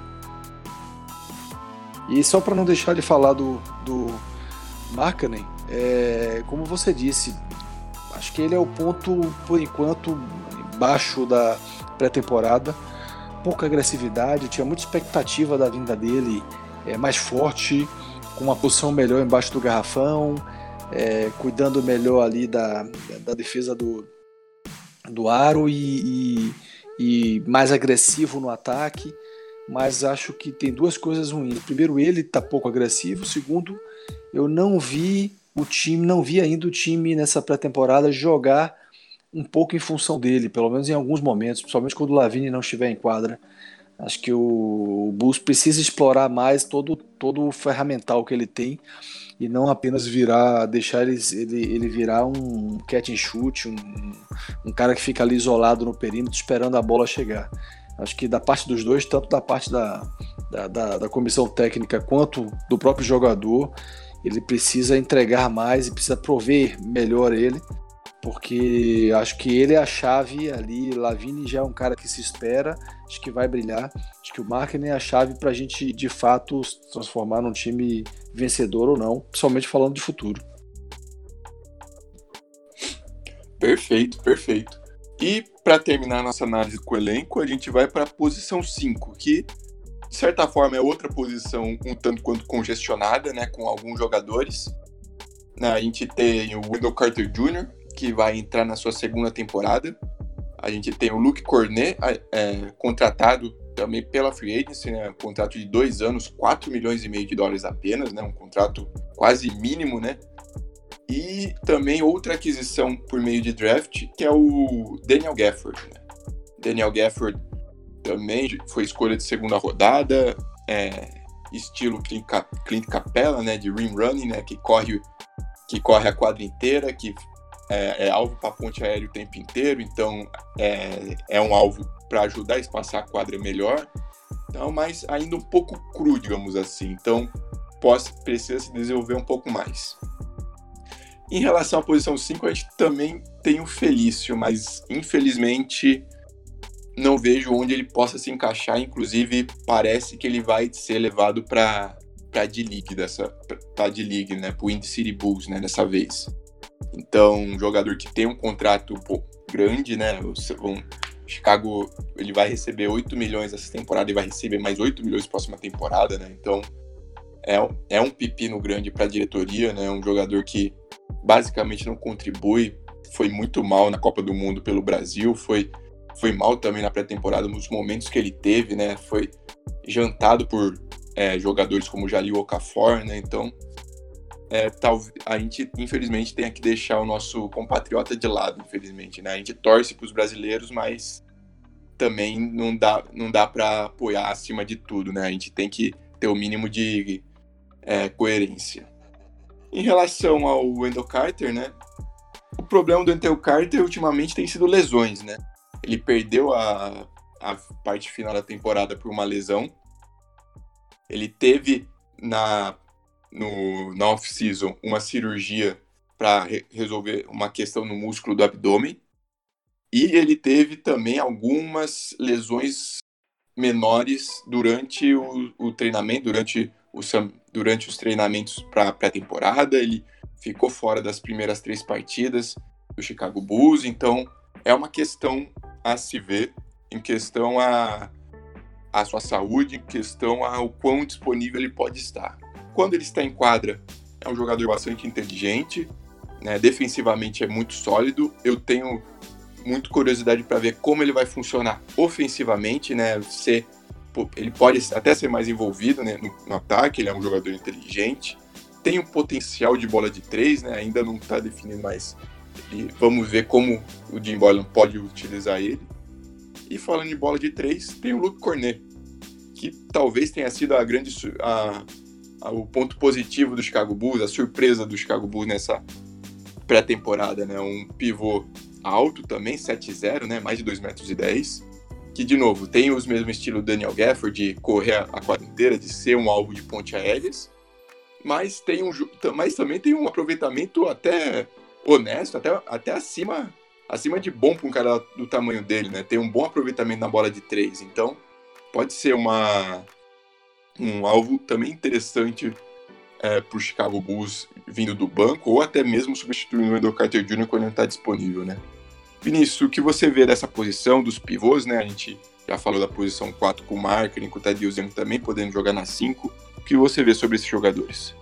E só para não deixar de falar do, do Markkanen, é, como você disse, acho que ele é o ponto, por enquanto, baixo da pré-temporada. Pouca agressividade, tinha muita expectativa da vinda dele, é, mais forte, com uma posição melhor embaixo do garrafão, é, cuidando melhor ali da, da defesa do, do aro e, e, e mais agressivo no ataque. Mas acho que tem duas coisas ruins. Primeiro, ele está pouco agressivo. Segundo, eu não vi o time, não vi ainda o time nessa pré-temporada jogar um pouco em função dele, pelo menos em alguns momentos, principalmente quando o Lavine não estiver em quadra. Acho que o, o Bulls precisa explorar mais todo, todo o ferramental que ele tem e não apenas virar, deixar ele, ele, ele virar um catch and shoot, um, um cara que fica ali isolado no perímetro esperando a bola chegar. Acho que da parte dos dois, tanto da parte da, da, da, da comissão técnica quanto do próprio jogador, ele precisa entregar mais e precisa prover melhor ele, porque acho que ele é a chave ali. Lavine já é um cara que se espera, acho que vai brilhar. Acho que o Markkanen é a chave para a gente de fato se transformar num time vencedor ou não, principalmente falando de futuro. Perfeito, perfeito. E para terminar a nossa análise com o elenco, a gente vai para a posição cinco, que de certa forma é outra posição um tanto quanto congestionada, né, com alguns jogadores. A gente tem o Wendell Carter Júnior, que vai entrar na sua segunda temporada. A gente tem o Luke Cornet, é, contratado também pela Free Agency, né, um contrato de dois anos, quatro milhões e meio de dólares apenas, né, um contrato quase mínimo, né? E também outra aquisição por meio de draft, que é o Daniel Gafford, né? Daniel Gafford também foi escolha de segunda rodada, é, estilo Clint Capella, né, de rim running, né, que corre, que corre a quadra inteira, que é, é alvo para ponte aérea o tempo inteiro, então é, é um alvo para ajudar a espaçar a quadra melhor, então, mas ainda um pouco cru, digamos assim, então pode, precisa se desenvolver um pouco mais. Em relação à posição cinco, a gente também tem o Felício, mas infelizmente não vejo onde ele possa se encaixar. Inclusive, parece que ele vai ser levado para a D-League, dessa, pra D-League, né, para o Indy City Bulls, né, dessa vez. Então, um jogador que tem um contrato pô, grande, né, o Chicago, ele vai receber oito milhões essa temporada e vai receber mais oito milhões na próxima temporada, né, então é, é um pepino grande para a diretoria, né, um jogador que basicamente não contribui, foi muito mal na Copa do Mundo pelo Brasil, foi, foi mal também na pré-temporada, nos momentos que ele teve, né, foi jantado por é, jogadores como Jahlil Okafor, né, então é, tal, a gente infelizmente tem que deixar o nosso compatriota de lado, infelizmente, né, a gente torce para os brasileiros, mas também não dá, não dá para apoiar acima de tudo, né, a gente tem que ter o mínimo de é, coerência. Em relação ao Wendell Carter, né, o problema do Wendell Carter ultimamente tem sido lesões, né? Ele perdeu a, a parte final da temporada por uma lesão. Ele teve na, no, na off-season uma cirurgia para re- resolver uma questão no músculo do abdômen. E ele teve também algumas lesões menores durante o, o treinamento, durante o durante os treinamentos para a pré-temporada. Ele ficou fora das primeiras três partidas do Chicago Bulls, então é uma questão a se ver, em questão a, a sua saúde, em questão ao quão disponível ele pode estar. Quando ele está em quadra, é um jogador bastante inteligente, né, defensivamente é muito sólido. Eu tenho muita curiosidade para ver como ele vai funcionar ofensivamente, né, ser ele pode até ser mais envolvido, né, no, no ataque, ele é um jogador inteligente, tem um potencial de bola de três, né, ainda não está definido, mas ele, vamos ver como o Jim Boylan pode utilizar ele. E falando de bola de três, tem o Luke Cornet, que talvez tenha sido a grande, a, a, o ponto positivo do Chicago Bulls, a surpresa do Chicago Bulls nessa pré-temporada, né, um pivô alto também, sete zero, né, mais de dois metros e dez, que, de novo, tem os mesmos estilo Daniel Gafford, de correr a quadra inteira, de ser um alvo de ponte aéreas, mas, tem um, mas também tem um aproveitamento até honesto, até, até acima, acima de bom para um cara do tamanho dele, né? Tem um bom aproveitamento na bola de três, então pode ser uma, um alvo também interessante é, para o Chicago Bulls vindo do banco, ou até mesmo substituindo o Wendell Carter Júnior quando ele está disponível, né? Vinícius, o que você vê dessa posição dos pivôs, né? A gente já falou da posição quatro com o Markkanen, com o Thaddeus Young também podendo jogar na cinco. O que você vê sobre esses jogadores?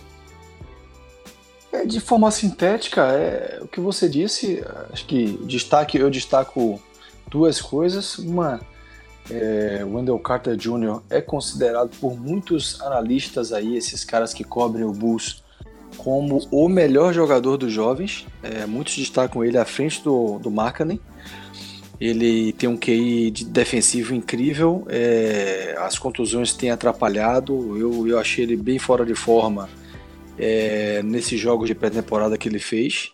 É, de forma sintética, é o que você disse. Acho que destaque, eu destaco duas coisas. Uma, é, o Wendell Carter Júnior é considerado por muitos analistas aí, esses caras que cobrem o Bulls, como o melhor jogador dos jovens. É, muitos destacam ele à frente do, do Markkanen. Ele tem um Q I de defensivo incrível, é, as contusões têm atrapalhado, eu, eu achei ele bem fora de forma é, nesses jogos de pré-temporada que ele fez,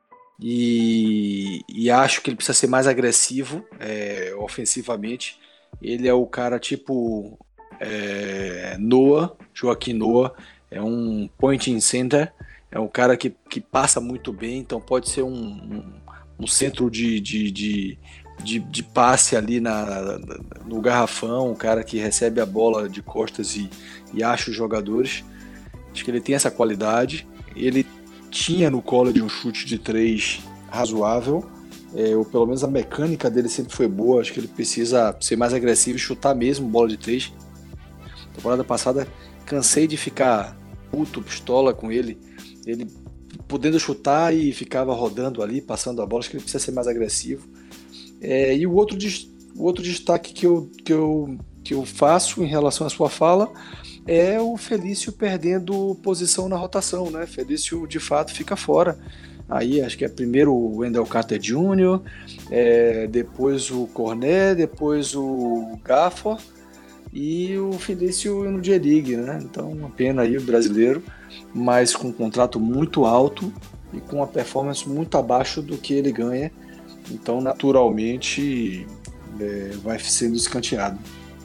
e, e acho que ele precisa ser mais agressivo é, ofensivamente. Ele é o cara tipo é, Noah, Joaquim Noah, é um point in center, é um cara que, que passa muito bem, então pode ser um, um, um centro de, de, de De, de passe ali na, no garrafão, um cara que recebe a bola de costas e, e acha os jogadores. Acho que ele tem essa qualidade. Ele tinha no college um chute de três razoável, é, ou pelo menos a mecânica dele sempre foi boa. Acho que ele precisa ser mais agressivo e chutar mesmo bola de três. Temporada passada cansei de ficar puto, pistola com ele. Ele podendo chutar e ficava rodando ali, passando a bola. Acho que ele precisa ser mais agressivo. É, e o outro, o outro destaque que eu, que, eu, que eu faço em relação à sua fala é o Felício perdendo posição na rotação, né? Felício de fato fica fora. Aí acho que é primeiro o Wendell Carter Júnior, é, depois o Cornet, depois o Gafford e o Felício no J-League, né? Então uma pena aí o brasileiro, mas com um contrato muito alto e com uma performance muito abaixo do que ele ganha. Então, naturalmente, é, vai sendo escanteado.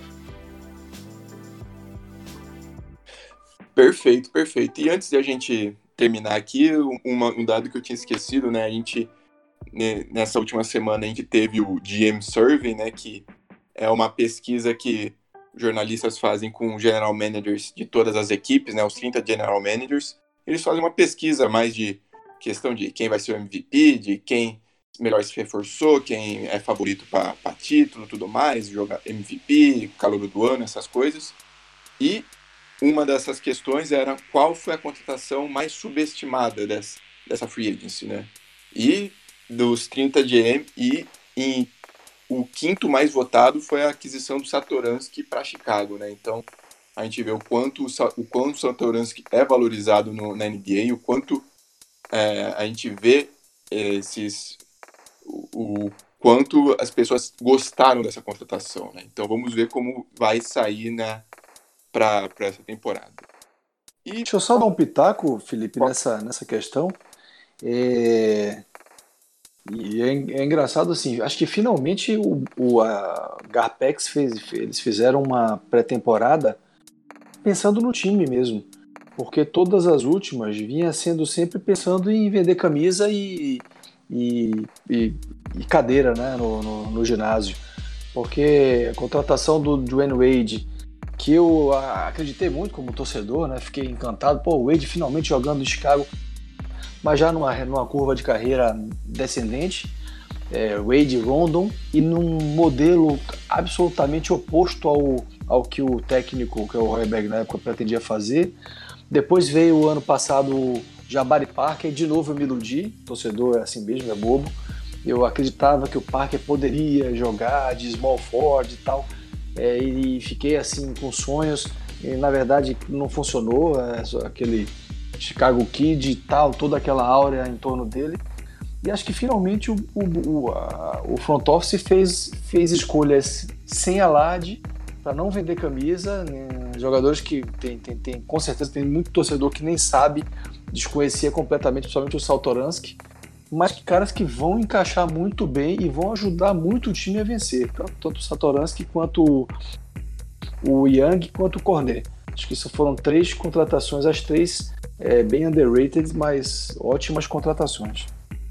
Perfeito, perfeito. E antes de a gente terminar aqui, uma, um dado que eu tinha esquecido, né? A gente, né, nessa última semana, a gente teve o G M Survey, né? Que é uma pesquisa que jornalistas fazem com general managers de todas as equipes, né? Os trinta general managers. Eles fazem uma pesquisa mais de questão de quem vai ser o M V P, de quem melhor se reforçou, quem é favorito para título, tudo mais, jogar M V P, calor do ano, essas coisas. E uma dessas questões era qual foi a contratação mais subestimada dessa, dessa free agency, né? E dos trinta G M, e em, o quinto mais votado foi a aquisição do Satoransky para Chicago, né? Então a gente vê o quanto o, quanto o Satoransky é valorizado no, na N B A, o quanto é, a gente vê esses... o quanto as pessoas gostaram dessa contratação, né? Então vamos ver como vai sair, né, para essa temporada. E... Deixa eu só dar um pitaco, Felipe, nessa, nessa questão. É... E é, é engraçado assim, acho que finalmente o, o a Garpex fez, eles fizeram uma pré-temporada pensando no time mesmo, porque todas as últimas vinha sendo sempre pensando em vender camisa e E, e, e cadeira, né, no, no, no ginásio, porque a contratação do Dwayne Wade, que eu acreditei muito como torcedor, né, fiquei encantado, pô, o Wade finalmente jogando em Chicago, mas já numa, numa curva de carreira descendente, é, Wade e Rondon, e num modelo absolutamente oposto ao, ao que o técnico, que é o Hoiberg na época, pretendia fazer. Depois veio o ano passado Jabari Parker, de novo eu me iludi, torcedor é assim mesmo, é bobo. Eu acreditava que o Parker poderia jogar de small forward e tal, é, e fiquei assim com sonhos, e na verdade não funcionou, é, aquele Chicago Kid e tal, toda aquela áurea em torno dele. E acho que finalmente o, o, o, a, o front office fez, fez escolhas sem alarde, para não vender camisa, né? Jogadores que tem, tem, tem, com certeza tem muito torcedor que nem sabe, desconhecia completamente, principalmente o Satoransky, mas que caras que vão encaixar muito bem e vão ajudar muito o time a vencer, tanto, tanto o Satoransky quanto o Young quanto o Cornet. Acho que isso foram três contratações, as três é, bem underrated, mas ótimas contratações.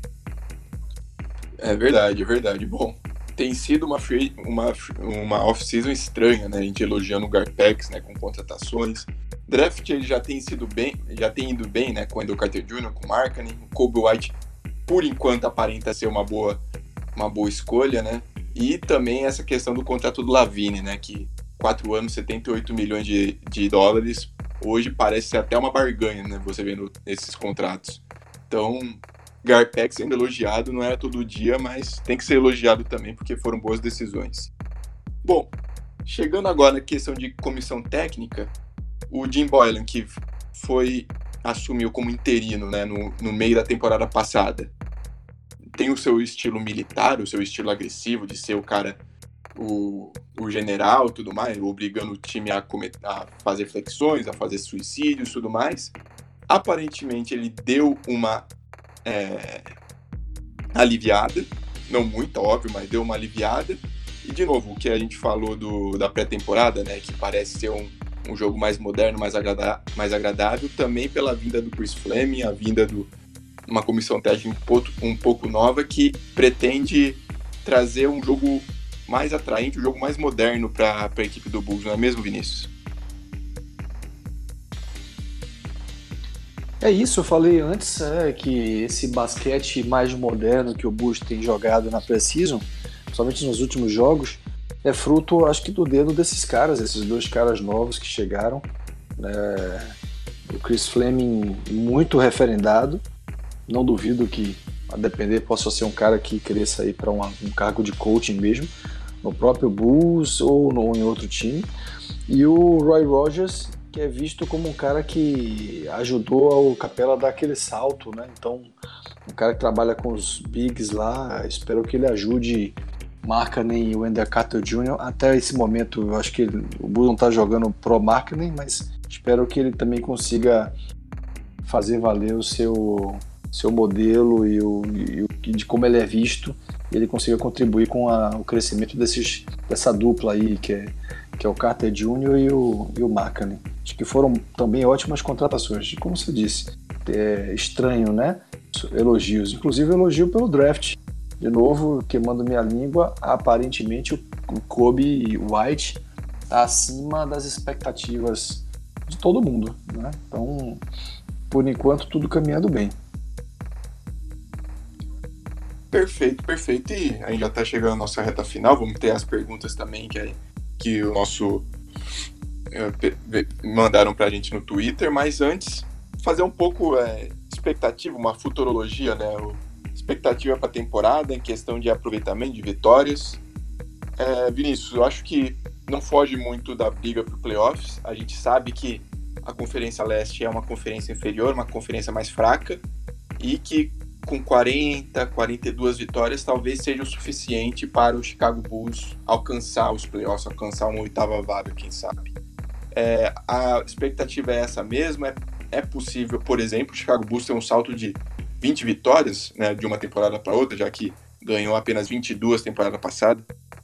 É verdade, é verdade. Bom, tem sido uma, free, uma, uma off-season estranha, né? A gente elogiando o Garpex, né, com contratações. Draft ele já tem sido bem, já tem ido bem, né, com o Wendell Carter Júnior, com o Markkanen, o Kobe White, por enquanto aparenta ser uma boa, uma boa escolha, né? E também essa questão do contrato do Lavine, né, que quatro anos, setenta e oito milhões de, de dólares, hoje parece ser até uma barganha, né, você vendo esses contratos. Então, Garpex sendo elogiado não é todo dia, mas tem que ser elogiado também porque foram boas decisões. Bom, chegando agora na questão de comissão técnica, o Jim Boylan, que foi assumiu como interino, né, no, no meio da temporada passada, tem o seu estilo militar, o seu estilo agressivo de ser o cara, o, o general e tudo mais, obrigando o time a, cometer, a fazer flexões, a fazer suicídios e tudo mais. Aparentemente ele deu uma é, aliviada, não muito, óbvio, mas deu uma aliviada. E de novo, o que a gente falou do, da pré-temporada, né, que parece ser um, um jogo mais moderno, mais, agrada, mais agradável, também pela vinda do Chris Fleming, a vinda de uma comissão técnica um pouco, um pouco nova, que pretende trazer um jogo mais atraente, um jogo mais moderno para a equipe do Bulls, não é mesmo, Vinícius? É isso, eu falei antes, é, que esse basquete mais moderno que o Bulls tem jogado na Precision, somente nos últimos jogos, é fruto, acho que, do dedo desses caras, esses dois caras novos que chegaram. É, o Chris Fleming, muito referendado, não duvido que, a depender, possa ser um cara que cresça aí para um cargo de coaching mesmo, no próprio Bulls ou no, em outro time. E o Roy Rogers, que é visto como um cara que ajudou o Capela a dar aquele salto, né? Então, um cara que trabalha com os bigs lá, espero que ele ajude Markkanen e o Wendell Carter Júnior Até esse momento, eu acho que ele, o Bulls não está jogando pro Markkanen, mas espero que ele também consiga fazer valer o seu, seu modelo e, o, e de como ele é visto, e ele consiga contribuir com a, o crescimento desses, dessa dupla aí, que é, que é o Carter Júnior e o, e o Markkanen. Acho que foram também ótimas contratações. Como você disse, é estranho, né? Elogios. Inclusive elogio pelo draft. De novo, queimando minha língua, aparentemente o Coby White está acima das expectativas de todo mundo, né? Então, por enquanto, tudo caminhando bem. Perfeito, perfeito. E a gente já está chegando à nossa reta final. Vamos ter as perguntas também que, é, que o nosso é, mandaram para a gente no Twitter. Mas antes, fazer um pouco é, expectativa, uma futurologia, né? O, expectativa para a temporada em questão de aproveitamento, de vitórias. É, Vinícius, eu acho que não foge muito da briga para os playoffs. A gente sabe que a Conferência Leste é uma conferência inferior, uma conferência mais fraca, e que com quarenta, quarenta e duas vitórias talvez seja o suficiente para o Chicago Bulls alcançar os playoffs, alcançar uma oitava vaga, quem sabe. É, a expectativa é essa mesmo? É, é possível, por exemplo, o Chicago Bulls ter um salto de vinte vitórias, né, de uma temporada para outra, já que ganhou apenas vinte e duas temporada passada?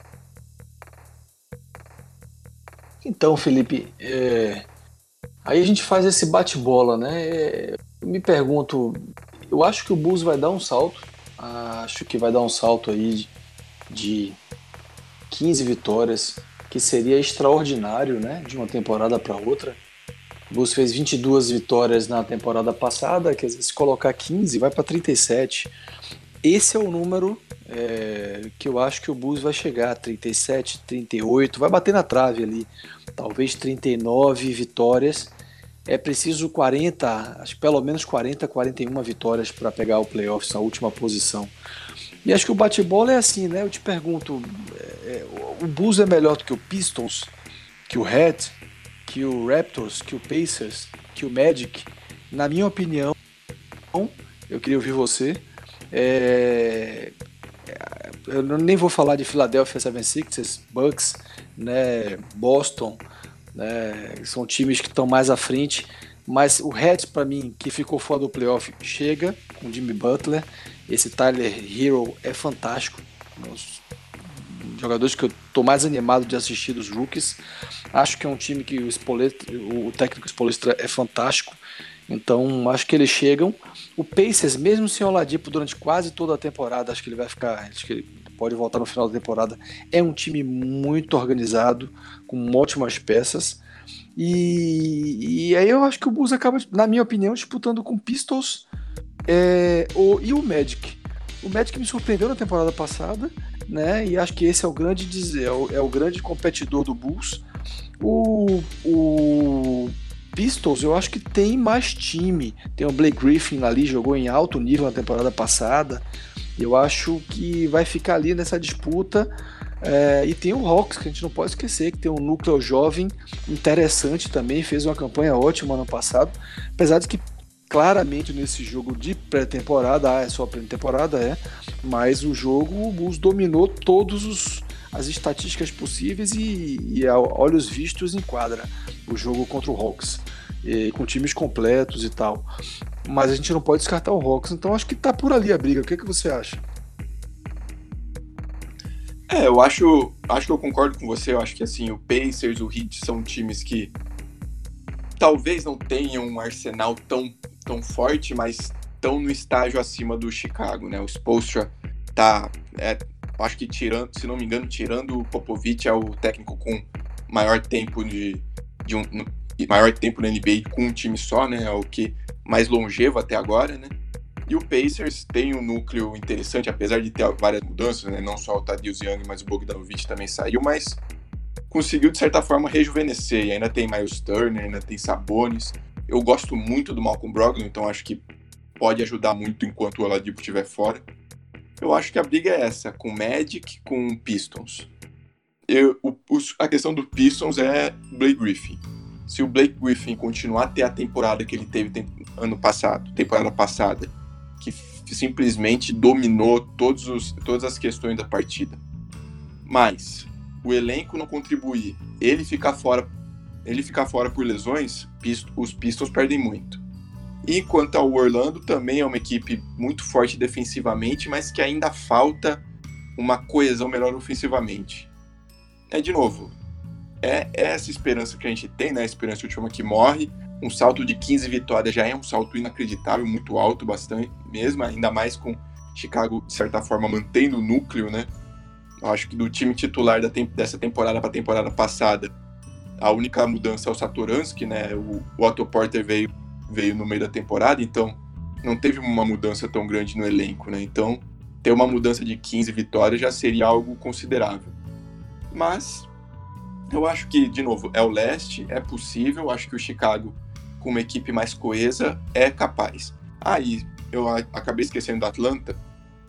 Então, Felipe, é... aí a gente faz esse bate-bola, né? É... Eu me pergunto, eu acho que o Bulls vai dar um salto, acho que vai dar um salto aí de quinze vitórias, que seria extraordinário, né, de uma temporada para outra. O Bulls fez vinte e duas vitórias na temporada passada, quer dizer, se colocar quinze, vai para trinta e sete. Esse é o número é, que eu acho que o Bulls vai chegar, trinta e sete, trinta e oito, vai bater na trave ali, talvez trinta e nove vitórias. É preciso quarenta, acho que pelo menos quarenta, quarenta e uma vitórias para pegar o playoffs, a última posição. E acho que o bate-bola é assim, né? Eu te pergunto, é, o Bulls é melhor do que o Pistons, que o Heat, que o Raptors, que o Pacers, que o Magic? Na minha opinião, eu queria ouvir você. É, eu nem vou falar de Philadelphia setenta e seis ers, Bucks, né, Boston, né, são times que estão mais à frente, mas o Heat, para mim, que ficou fora do playoff, chega com Jimmy Butler. Esse Tyler Hero é fantástico, os jogadores que eu estou mais animado de assistir dos rookies. Acho que é um time que o, Spoletra, o técnico Spoletra é fantástico, então acho que eles chegam. O Pacers, mesmo sem o Oladipo durante quase toda a temporada, acho que ele vai ficar, acho que ele pode voltar no final da temporada. É um time muito organizado, com ótimas peças, e, e aí eu acho que o Bulls acaba, na minha opinião, disputando com Pistols é, o, e o Magic. O Magic me surpreendeu na temporada passada, né? E acho que esse é o grande, é o, é o grande competidor do Bulls. O, o Pistols, eu acho que tem mais time. Tem o Blake Griffin ali, jogou em alto nível na temporada passada. Eu acho que vai ficar ali nessa disputa. É, e tem o Hawks, que a gente não pode esquecer, que tem um núcleo jovem interessante também, fez uma campanha ótima ano passado, apesar de que claramente nesse jogo de pré-temporada, ah, é só pré-temporada, é, mas o jogo, o Bulls dominou todos os as estatísticas possíveis e, e a olhos vistos em quadra o jogo contra o Hawks, e, com times completos e tal. Mas a gente não pode descartar o Hawks, então acho que tá por ali a briga. O que, é que você acha? É, eu acho, acho que eu concordo com você. Eu acho que assim, o Pacers, o Heat são times que talvez não tenham um arsenal tão, tão forte, mas estão no estágio acima do Chicago, né? O Spoelstra tá, é, acho que tirando, se não me engano, tirando o Popovich, é o técnico com maior tempo de, de um, maior tempo na N B A com um time só, né? É o que mais longevo até agora, né? E o Pacers tem um núcleo interessante, apesar de ter várias mudanças, né? Não só o Tadeusz Young, mas o Bogdanovic também saiu, mas conseguiu, de certa forma, rejuvenescer. E ainda tem Miles Turner, ainda tem Sabonis. Eu gosto muito do Malcolm Brogdon, então acho que pode ajudar muito enquanto o Oladipo estiver fora. Eu acho que a briga é essa, com Magic, com Pistons. Eu, o, a questão do Pistons é Blake Griffin. Se o Blake Griffin continuar a ter a temporada que ele teve tem, ano passado, temporada passada, que simplesmente dominou todos os, todas as questões da partida, mas o elenco não contribuir, ele ficar fora, ele ficar fora por lesões, os Pistons perdem muito. E quanto ao Orlando, também é uma equipe muito forte defensivamente, mas que ainda falta uma coesão melhor ofensivamente. É, de novo, é essa esperança que a gente tem, né? A esperança última que morre. Um salto de quinze vitórias já é um salto inacreditável, muito alto, bastante mesmo, ainda mais com Chicago, de certa forma, mantendo o núcleo, né? Eu acho que do time titular da tem- dessa temporada para a temporada passada, a única mudança é o Satoransky, né? O, o Otto Porter veio, veio no meio da temporada, então não teve uma mudança tão grande no elenco, né? Então, ter uma mudança de quinze vitórias já seria algo considerável. Mas eu acho que, de novo, é o leste, é possível, acho que o Chicago, com uma equipe mais coesa, é capaz. Ah, e eu acabei esquecendo da Atlanta.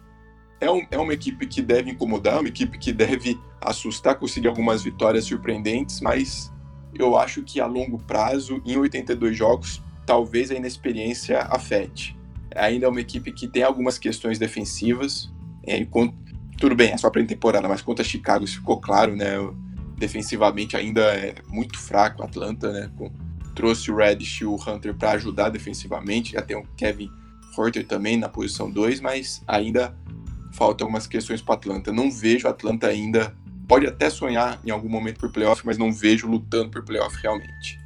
É, um, é uma equipe que deve incomodar, uma equipe que deve assustar, conseguir algumas vitórias surpreendentes, mas eu acho que a longo prazo, em oitenta e dois jogos, talvez a inexperiência afete. Ainda é uma equipe que tem algumas questões defensivas, é, enquanto, tudo bem, é só pré-temporada, mas contra Chicago isso ficou claro, né? Defensivamente ainda é muito fraco o Atlanta, né? Com, trouxe o Reddish e o Hunter para ajudar defensivamente, já tem o Kevin Porter também na posição dois, mas ainda faltam algumas questões para o Atlanta. Não vejo o Atlanta ainda, pode até sonhar em algum momento por playoff, mas não vejo lutando por playoff realmente.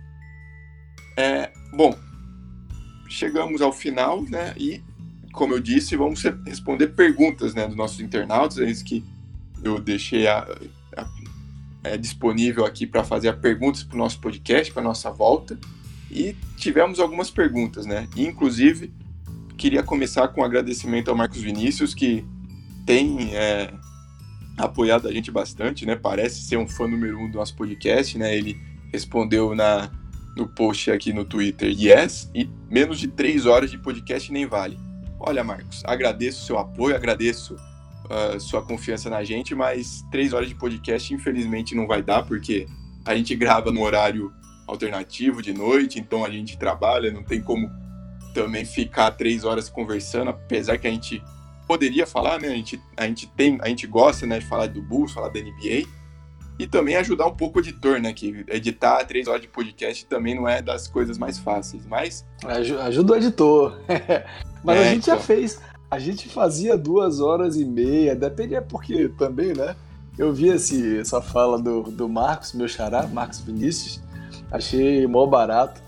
É, bom, chegamos ao final, né? E, como eu disse, vamos responder perguntas, né, dos nossos internautas, é isso que eu deixei a, a É disponível aqui para fazer perguntas para o nosso podcast, para a nossa volta. E tivemos algumas perguntas, né? E, inclusive, queria começar com um agradecimento ao Marcos Vinícius, que tem é, apoiado a gente bastante, né? Parece ser um fã número um do nosso podcast, né? Ele respondeu na, no post aqui no Twitter, yes, e menos de três horas de podcast nem vale. Olha, Marcos, agradeço o seu apoio, agradeço Uh, sua confiança na gente, mas três horas de podcast infelizmente não vai dar, porque a gente grava no horário alternativo de noite, então a gente trabalha, não tem como também ficar três horas conversando, apesar que a gente poderia falar, né, a gente, a gente tem, a gente gosta, né, de falar do Bulls, falar da N B A, e também ajudar um pouco o editor, né, que editar três horas de podcast também não é das coisas mais fáceis, mas... Ajuda o editor, mas é, a gente então... já fez... A gente fazia duas horas e meia, dependia porque também, né? Eu vi esse, essa fala do, do Marcos, meu xará, Marcos Vinícius, achei mó barato.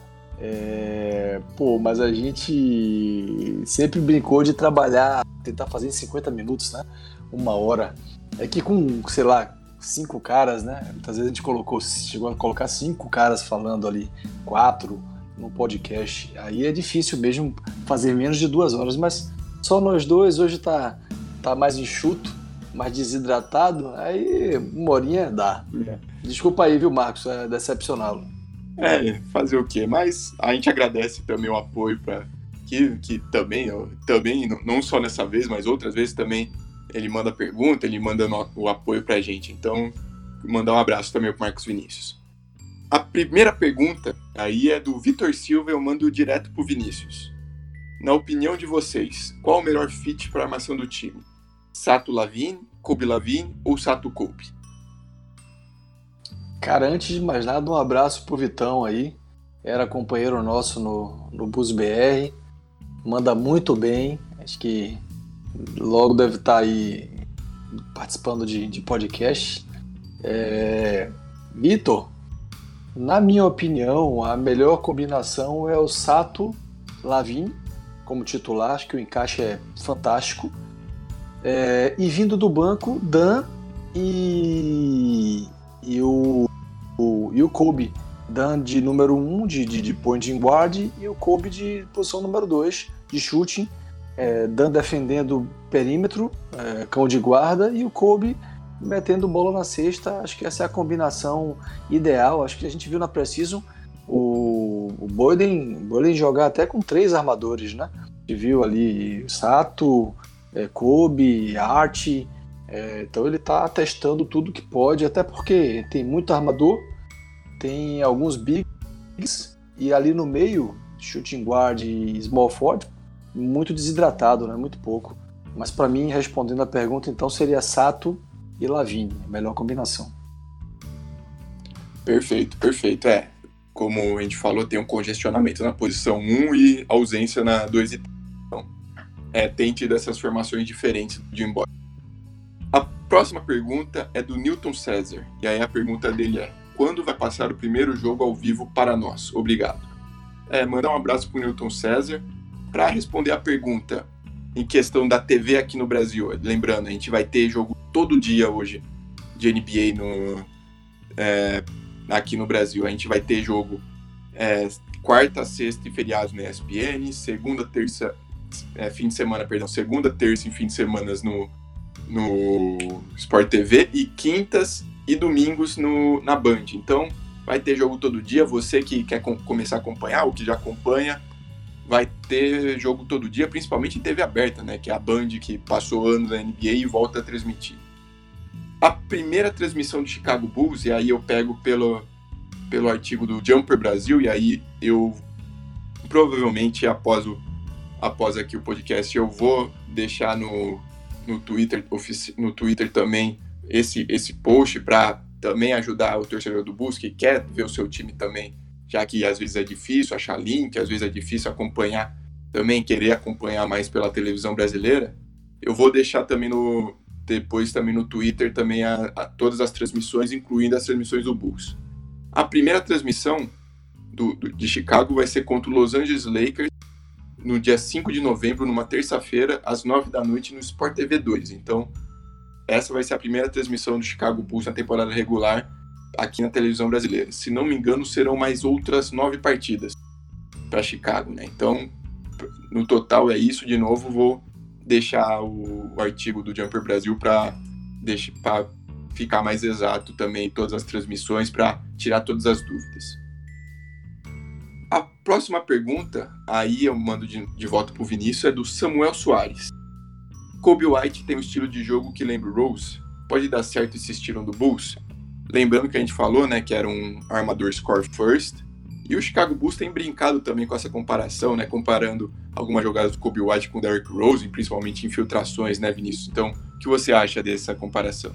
É, pô, mas a gente sempre brincou de trabalhar, tentar fazer em cinquenta minutos, né? Uma hora. É que com, sei lá, cinco caras, né? Muitas vezes a gente colocou, chegou a colocar cinco caras falando ali, quatro no podcast. Aí é difícil mesmo fazer menos de duas horas, mas só nós dois, hoje tá, tá mais enxuto, mais desidratado, aí uma horinha dá. É. Desculpa aí, viu, Marcos, é decepcioná-lo. É, fazer o quê? Mas a gente agradece também o apoio para que, que também, também, não só nessa vez, mas outras vezes também ele manda pergunta, ele manda no, o apoio pra gente. Então, mandar um abraço também pro Marcos Vinícius. A primeira pergunta aí é do Vitor Silva, eu mando direto pro Vinícius. na opinião de vocês, qual o melhor fit para a armação do time? Sato Lavine, Kobe Lavine ou Sato Kobe? Cara, antes de mais nada, um abraço pro Vitão aí. Era companheiro nosso no, no Bus B R. Manda muito bem. Acho que logo deve estar aí participando de, de podcast. É... Vitor, na minha opinião, a melhor combinação é o Sato Lavine como titular. Acho que o encaixe é fantástico. É... E vindo do banco, Dan e, e o O, e o Kobe, Dan de número um, de, de, de point guard, e o Kobe de posição número dois, de shooting, é, Dan defendendo perímetro, é, cão de guarda, e o Kobe metendo bola na cesta. Acho que essa é a combinação ideal. Acho que a gente viu na Precision o, o Boyden, Boyden jogar até com três armadores, né? A gente viu ali Sato, é, Kobe, Art. É, então ele está testando tudo que pode, até porque tem muito armador, tem alguns bigs, e ali no meio, shooting guard e small forward, muito desidratado, né? Muito pouco. Mas para mim, respondendo a pergunta, então seria Sato e Lavine, a melhor combinação. Perfeito, perfeito. É, como a gente falou, tem um congestionamento na posição um e ausência na dois e três. Então, é, tem tido essas formações diferentes de embora. A próxima pergunta é do Newton César, e aí a pergunta dele é: quando vai passar o primeiro jogo ao vivo para nós? Obrigado. É, mandar um abraço para o Newton César. Para responder a pergunta em questão da T V aqui no Brasil, lembrando, a gente vai ter jogo todo dia hoje de N B A no, é, aqui no Brasil. A gente vai ter jogo é, quarta, sexta e feriados no E S P N, segunda, terça, é, fim de semana, perdão, segunda, terça e fim de semana no no Sport T V e quintas e domingos no, na Band. Então vai ter jogo todo dia. Você que quer com, começar a acompanhar ou que já acompanha, vai ter jogo todo dia, principalmente em T V aberta, né, que é a Band que passou anos na N B A e volta a transmitir. A primeira transmissão do Chicago Bulls, e aí eu pego pelo, pelo artigo do Jumper Brasil, e aí eu provavelmente após, o, após aqui o podcast eu vou deixar no no Twitter, no Twitter também esse, esse post para também ajudar o torcedor do Bulls que quer ver o seu time também, já que às vezes é difícil achar link, às vezes é difícil acompanhar, também querer acompanhar mais pela televisão brasileira. Eu vou deixar também no depois também no Twitter também a, a todas as transmissões, incluindo as transmissões do Bulls. A primeira transmissão do, do, de Chicago vai ser contra o Los Angeles Lakers no dia cinco de novembro, numa terça-feira, às nove da noite, no Sport T V dois. Então, essa vai ser a primeira transmissão do Chicago Bulls na temporada regular aqui na televisão brasileira. Se não me engano, serão mais outras nove partidas para Chicago, né? Então, no total é isso. De novo, vou deixar o, o artigo do Jumper Brasil para ficar mais exato também todas as transmissões, para tirar todas as dúvidas. A próxima pergunta, aí eu mando de, de volta para o Vinícius, é do Samuel Soares. Kobe White tem um estilo de jogo que lembra o Rose? Pode dar certo esse estilo do Bulls? Lembrando que a gente falou, né, que era um armador score first, e o Chicago Bulls tem brincado também com essa comparação, né, comparando algumas jogadas do Kobe White com o Derrick Rose, principalmente infiltrações, né, Vinícius? Então, o que você acha dessa comparação?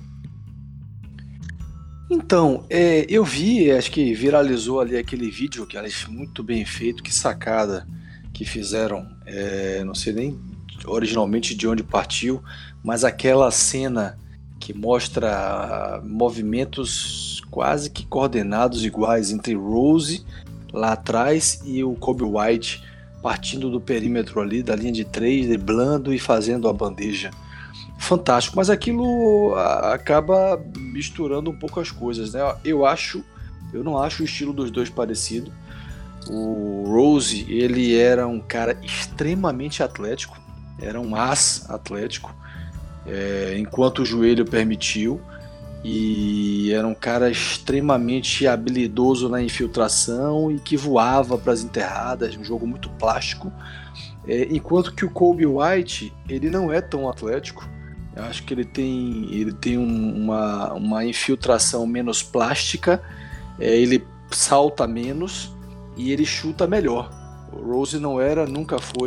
Então, é, eu vi, acho que viralizou ali aquele vídeo, que aliás, muito bem feito, que sacada que fizeram, é, não sei nem originalmente de onde partiu, mas aquela cena que mostra movimentos quase que coordenados iguais entre Rose lá atrás e o Kobe White partindo do perímetro ali, da linha de três, driblando e fazendo a bandeja. Fantástico, mas aquilo acaba misturando um pouco as coisas, né? Eu acho, eu não acho o estilo dos dois parecido. O Rose, ele era um cara extremamente atlético, era um as atlético, é, enquanto o joelho permitiu, e era um cara extremamente habilidoso na infiltração e que voava para as enterradas, um jogo muito plástico, é, enquanto que o Kobe White, ele não é tão atlético. Eu acho que ele tem, ele tem um, uma, uma infiltração menos plástica, é, ele salta menos e ele chuta melhor. O Rose não era, nunca foi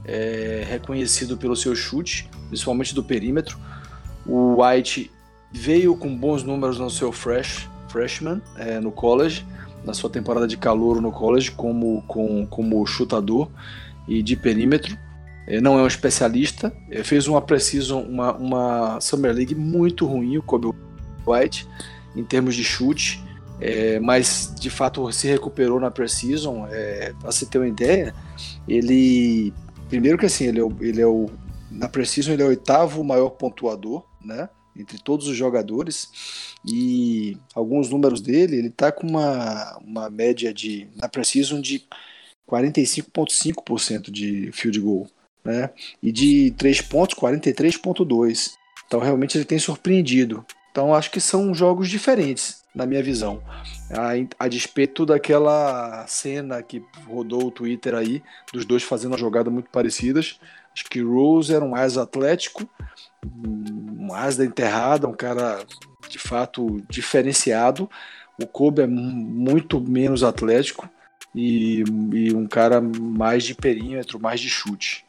é reconhecido pelo seu chute, principalmente do perímetro. O White veio com bons números no seu fresh, freshman, é, no college, na sua temporada de calouro no college, como, com, como chutador e de perímetro. É, não é um especialista, é, fez uma precision, uma, uma Summer League muito ruim, o Kobe White, em termos de chute, é, mas de fato se recuperou na precision. É, para você ter uma ideia, ele, primeiro que assim, ele é, o, ele é o, na precision ele é o oitavo maior pontuador, né, entre todos os jogadores, e alguns números dele, ele tá com uma, uma média de, na precision de quarenta e cinco vírgula cinco por cento de field goal, né, e de três pontos, quarenta e três vírgula dois por cento. Então realmente ele tem surpreendido. Então acho que são jogos diferentes, na minha visão. A, a despeito daquela cena que rodou o Twitter aí, dos dois fazendo uma jogada muito parecidas. Acho que Rose era um asa atlético, um asa enterrada, um cara de fato diferenciado. O Kobe é muito menos atlético e, e um cara mais de perímetro, mais de chute.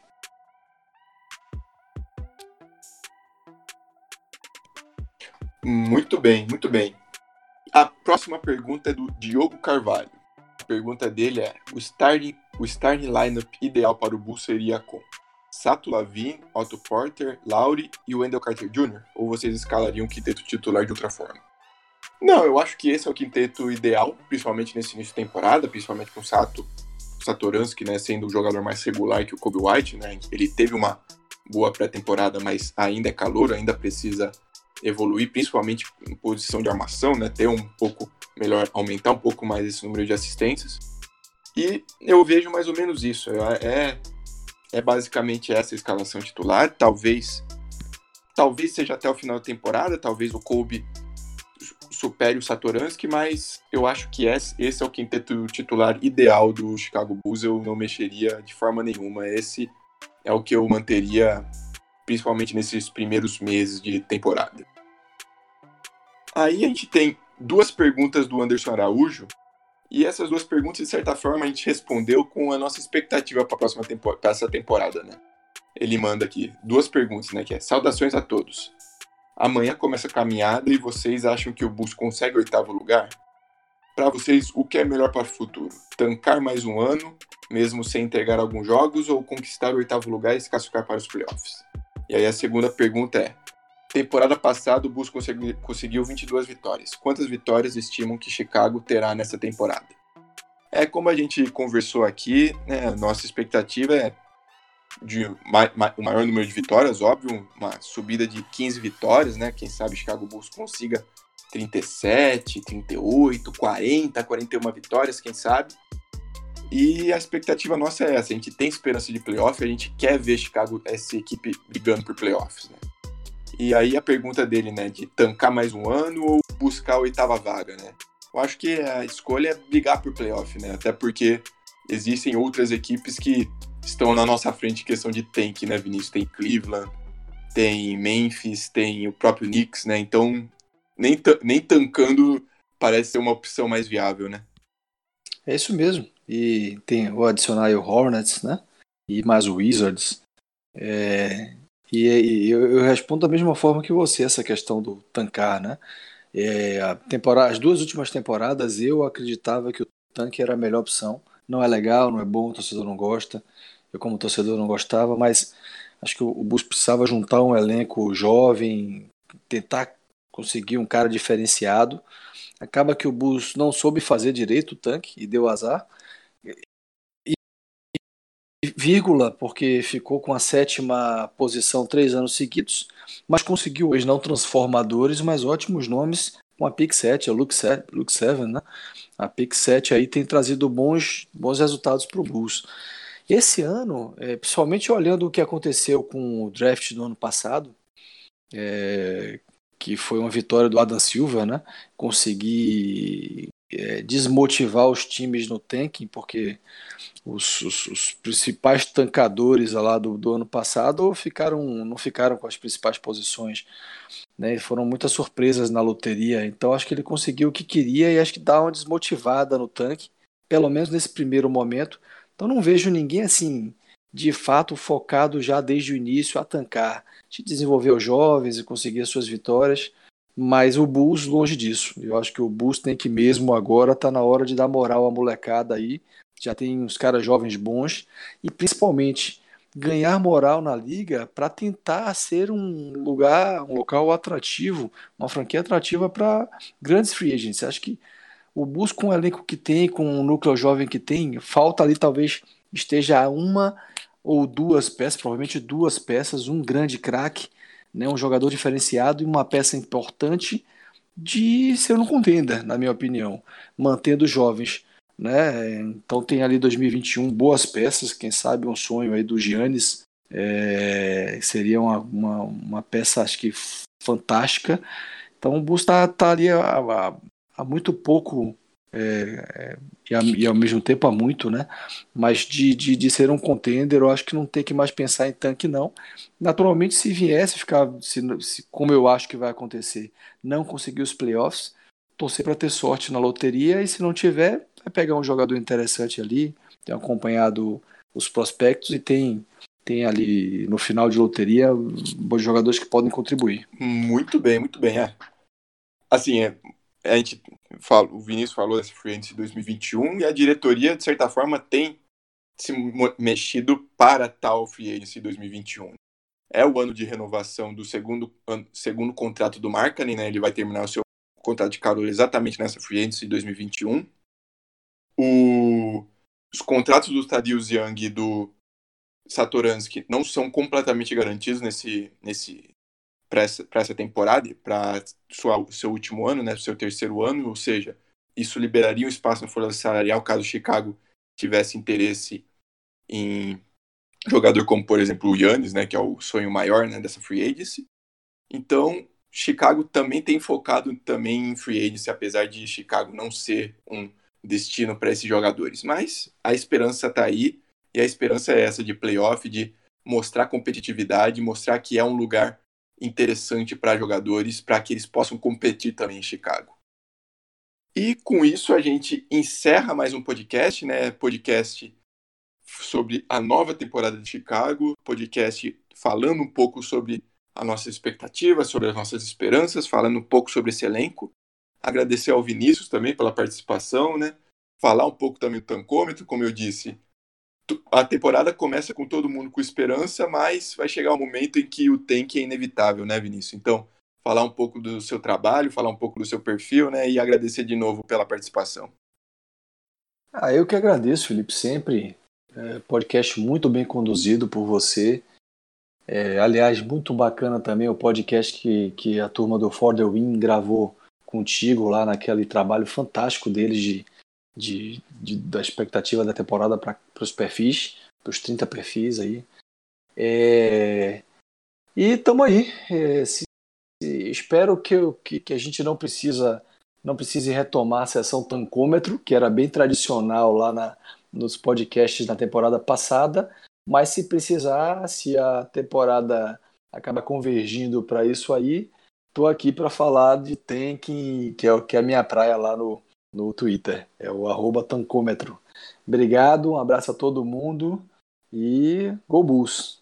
Muito bem, muito bem. A próxima pergunta é do Diogo Carvalho. A pergunta dele é: o starting, o starting lineup ideal para o Bulls seria com Sato Lavin, Otto Porter, Lauri e Wendell Carter Júnior? Ou vocês escalariam o quinteto titular de outra forma? Não, eu acho que esse é o quinteto ideal, principalmente nesse início de temporada, principalmente com o Sato Satoransky, né, sendo o jogador mais regular que o Kobe White, né? Ele teve uma boa pré-temporada, mas ainda é calor, ainda precisa evoluir, principalmente em posição de armação, né, ter um pouco melhor, aumentar um pouco mais esse número de assistências. E eu vejo mais ou menos isso. É, é basicamente essa escalação titular. Talvez, talvez seja até o final da temporada, talvez o Kobe supere o Satoransky, mas eu acho que esse, esse é o quinteto titular ideal do Chicago Bulls. Eu não mexeria de forma nenhuma. Esse é o que eu manteria, principalmente nesses primeiros meses de temporada. Aí a gente tem duas perguntas do Anderson Araújo, e essas duas perguntas, de certa forma, a gente respondeu com a nossa expectativa para a próxima temporada, para essa temporada, né? Ele manda aqui duas perguntas, né? Que é: saudações a todos. Amanhã começa a caminhada e vocês acham que o Bulls consegue o oitavo lugar? Para vocês, o que é melhor para o futuro? Tancar mais um ano, mesmo sem entregar alguns jogos, ou conquistar o oitavo lugar e se classificar para os playoffs? E aí a segunda pergunta é: temporada passada o Bulls consegui, conseguiu vinte e duas vitórias. Quantas vitórias estimam que Chicago terá nessa temporada? É, como a gente conversou aqui, né, nossa expectativa é de ma- ma- o maior número de vitórias, óbvio, uma subida de quinze vitórias, né? Quem sabe Chicago Bulls consiga trinta e sete, trinta e oito, quarenta, quarenta e uma vitórias, quem sabe. E a expectativa nossa é essa: a gente tem esperança de playoff, a gente quer ver Chicago, essa equipe brigando por playoffs, né? E aí a pergunta dele, né, de tancar mais um ano ou buscar a oitava vaga, né? Eu acho que a escolha é brigar por playoff, né? Até porque existem outras equipes que estão na nossa frente em questão de tank, né, Vinícius? Tem Cleveland, tem Memphis, tem o próprio Knicks, né? Então, nem, t- nem tancando parece ser uma opção mais viável, né? É isso mesmo. E tem o adicionar aí o Hornets, né? E mais o Wizards. É, e, e eu, eu respondo da mesma forma que você, essa questão do tancar, né? É, a temporada, as duas últimas temporadas eu acreditava que o tanque era a melhor opção. Não é legal, não é bom, o torcedor não gosta. Eu, como torcedor, não gostava, mas acho que o, o Bulls precisava juntar um elenco jovem, tentar conseguir um cara diferenciado. Acaba que o Bulls não soube fazer direito o tanque e deu azar. Vírgula, porque ficou com a sétima posição três anos seguidos, mas conseguiu hoje não transformadores, mas ótimos nomes com a pick sete, a Luke sete, né? A pick sete aí tem trazido bons, bons resultados para o Bulls. Esse ano, é, principalmente olhando o que aconteceu com o draft do ano passado, é, que foi uma vitória do Adam Silver, né? Conseguir é, desmotivar os times no tanking, porque os, os, os principais tancadores lá do, do ano passado ficaram, não ficaram com as principais posições, né? Foram muitas surpresas na loteria. Então acho que ele conseguiu o que queria e acho que dá uma desmotivada no tanque, pelo menos nesse primeiro momento. Então não vejo ninguém assim de fato focado já desde o início a tancar, de desenvolver os jovens e conseguir as suas vitórias, mas o Bulls longe disso. Eu acho que o Bulls tem que mesmo agora, tá na hora de dar moral à molecada aí, já tem uns caras jovens bons, e principalmente ganhar moral na liga para tentar ser um lugar, um local atrativo, uma franquia atrativa para grandes free agents. Acho que o Bulls, com o elenco que tem, com o núcleo jovem que tem, falta ali talvez esteja uma ou duas peças, provavelmente duas peças, um grande craque, né, um jogador diferenciado e uma peça importante de ser um contender, na minha opinião, mantendo os jovens, né? Então tem ali dois mil e vinte e um boas peças, quem sabe um sonho aí do Giannis, é, seria uma, uma, uma peça, acho que fantástica. Então o Bulls está tá ali há, há, há muito pouco é, e, a, e ao mesmo tempo há muito, né? Mas de, de, de ser um contender, eu acho que não tem que mais pensar em tanque, não. Naturalmente, se viesse ficar, se, se, como eu acho que vai acontecer, não conseguir os playoffs, torcer para ter sorte na loteria, e se não tiver, vai pegar um jogador interessante ali, tem acompanhado os prospectos e tem, tem ali no final de loteria bons jogadores que podem contribuir. Muito bem, muito bem. É. Assim, é, a gente fala, o Vinícius falou dessa free agency de dois mil e vinte e um e a diretoria, de certa forma, tem se mexido para tal free agency de dois mil e vinte e um. É o ano de renovação do segundo, segundo contrato do Markkanen, né? Ele vai terminar o seu contrato de calor exatamente nessa free agency de dois mil e vinte e um. O, os contratos do Thaddeus Young e do Satoransky não são completamente garantidos nesse, nesse, para essa, para essa temporada, para o seu último ano, né, seu terceiro ano, ou seja, isso liberaria um espaço na folha salarial caso o Chicago tivesse interesse em jogador como, por exemplo, o Giannis, né, que é o sonho maior, né, dessa free agency. Então, Chicago também tem focado também em free agency, apesar de Chicago não ser um destino para esses jogadores. Mas a esperança está aí, e a esperança é essa de playoff, de mostrar competitividade, mostrar que é um lugar interessante para jogadores, para que eles possam competir também em Chicago. E com isso a gente encerra mais um podcast, né? Podcast sobre a nova temporada de Chicago, podcast falando um pouco sobre a nossa expectativa, sobre as nossas esperanças, falando um pouco sobre esse elenco. Agradecer ao Vinícius também pela participação, né? Falar um pouco também do tancômetro, como eu disse. A temporada começa com todo mundo com esperança, mas vai chegar um momento em que o tank é inevitável, né, Vinícius? Então, falar um pouco do seu trabalho, falar um pouco do seu perfil, né? E agradecer de novo pela participação. Ah, eu que agradeço, Felipe, sempre. É, podcast muito bem conduzido por você. É, aliás, muito bacana também o podcast que, que a turma do For The Win gravou contigo lá naquele trabalho fantástico deles de, de, de da expectativa da temporada para os perfis, para os trinta perfis aí. É, e estamos aí. É, se, se, espero que, que, que a gente não precisa não precise retomar a sessão tancômetro, que era bem tradicional lá na, nos podcasts da temporada passada, mas se precisar, se a temporada acaba convergindo para isso aí, estou aqui para falar de tanking, que é, que é a minha praia lá no, no Twitter, é o arroba tancômetro. Obrigado, um abraço a todo mundo e Go Bulls!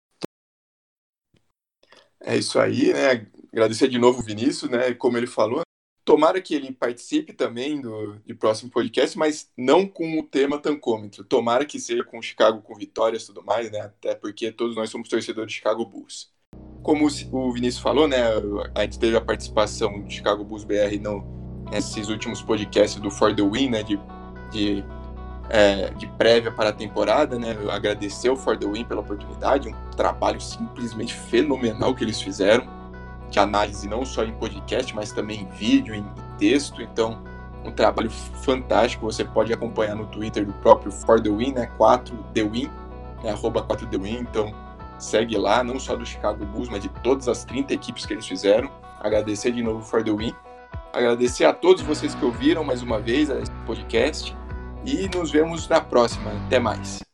É isso aí, né? Agradecer de novo o Vinícius, né? Como ele falou, tomara que ele participe também do, do próximo podcast, mas não com o tema tancômetro. Tomara que seja com o Chicago com vitórias e tudo mais, né? Até porque todos nós somos torcedores de Chicago Bulls. Como o Vinícius falou, né? A gente teve a participação do Chicago Bulls B R no, nesses últimos podcasts do For The Win, né? De, de, é, de prévia para a temporada, né? Eu agradecer ao For The Win pela oportunidade, um trabalho simplesmente fenomenal que eles fizeram, de análise não só em podcast, mas também em vídeo, em texto. Então, um trabalho fantástico. Você pode acompanhar no Twitter do próprio For The Win, né? quatro The Win, né? arroba quatro The Win. Então, segue lá, não só do Chicago Bulls, mas de todas as trinta equipes que eles fizeram. Agradecer de novo For The Win. Agradecer a todos vocês que ouviram mais uma vez esse podcast. E nos vemos na próxima. Até mais.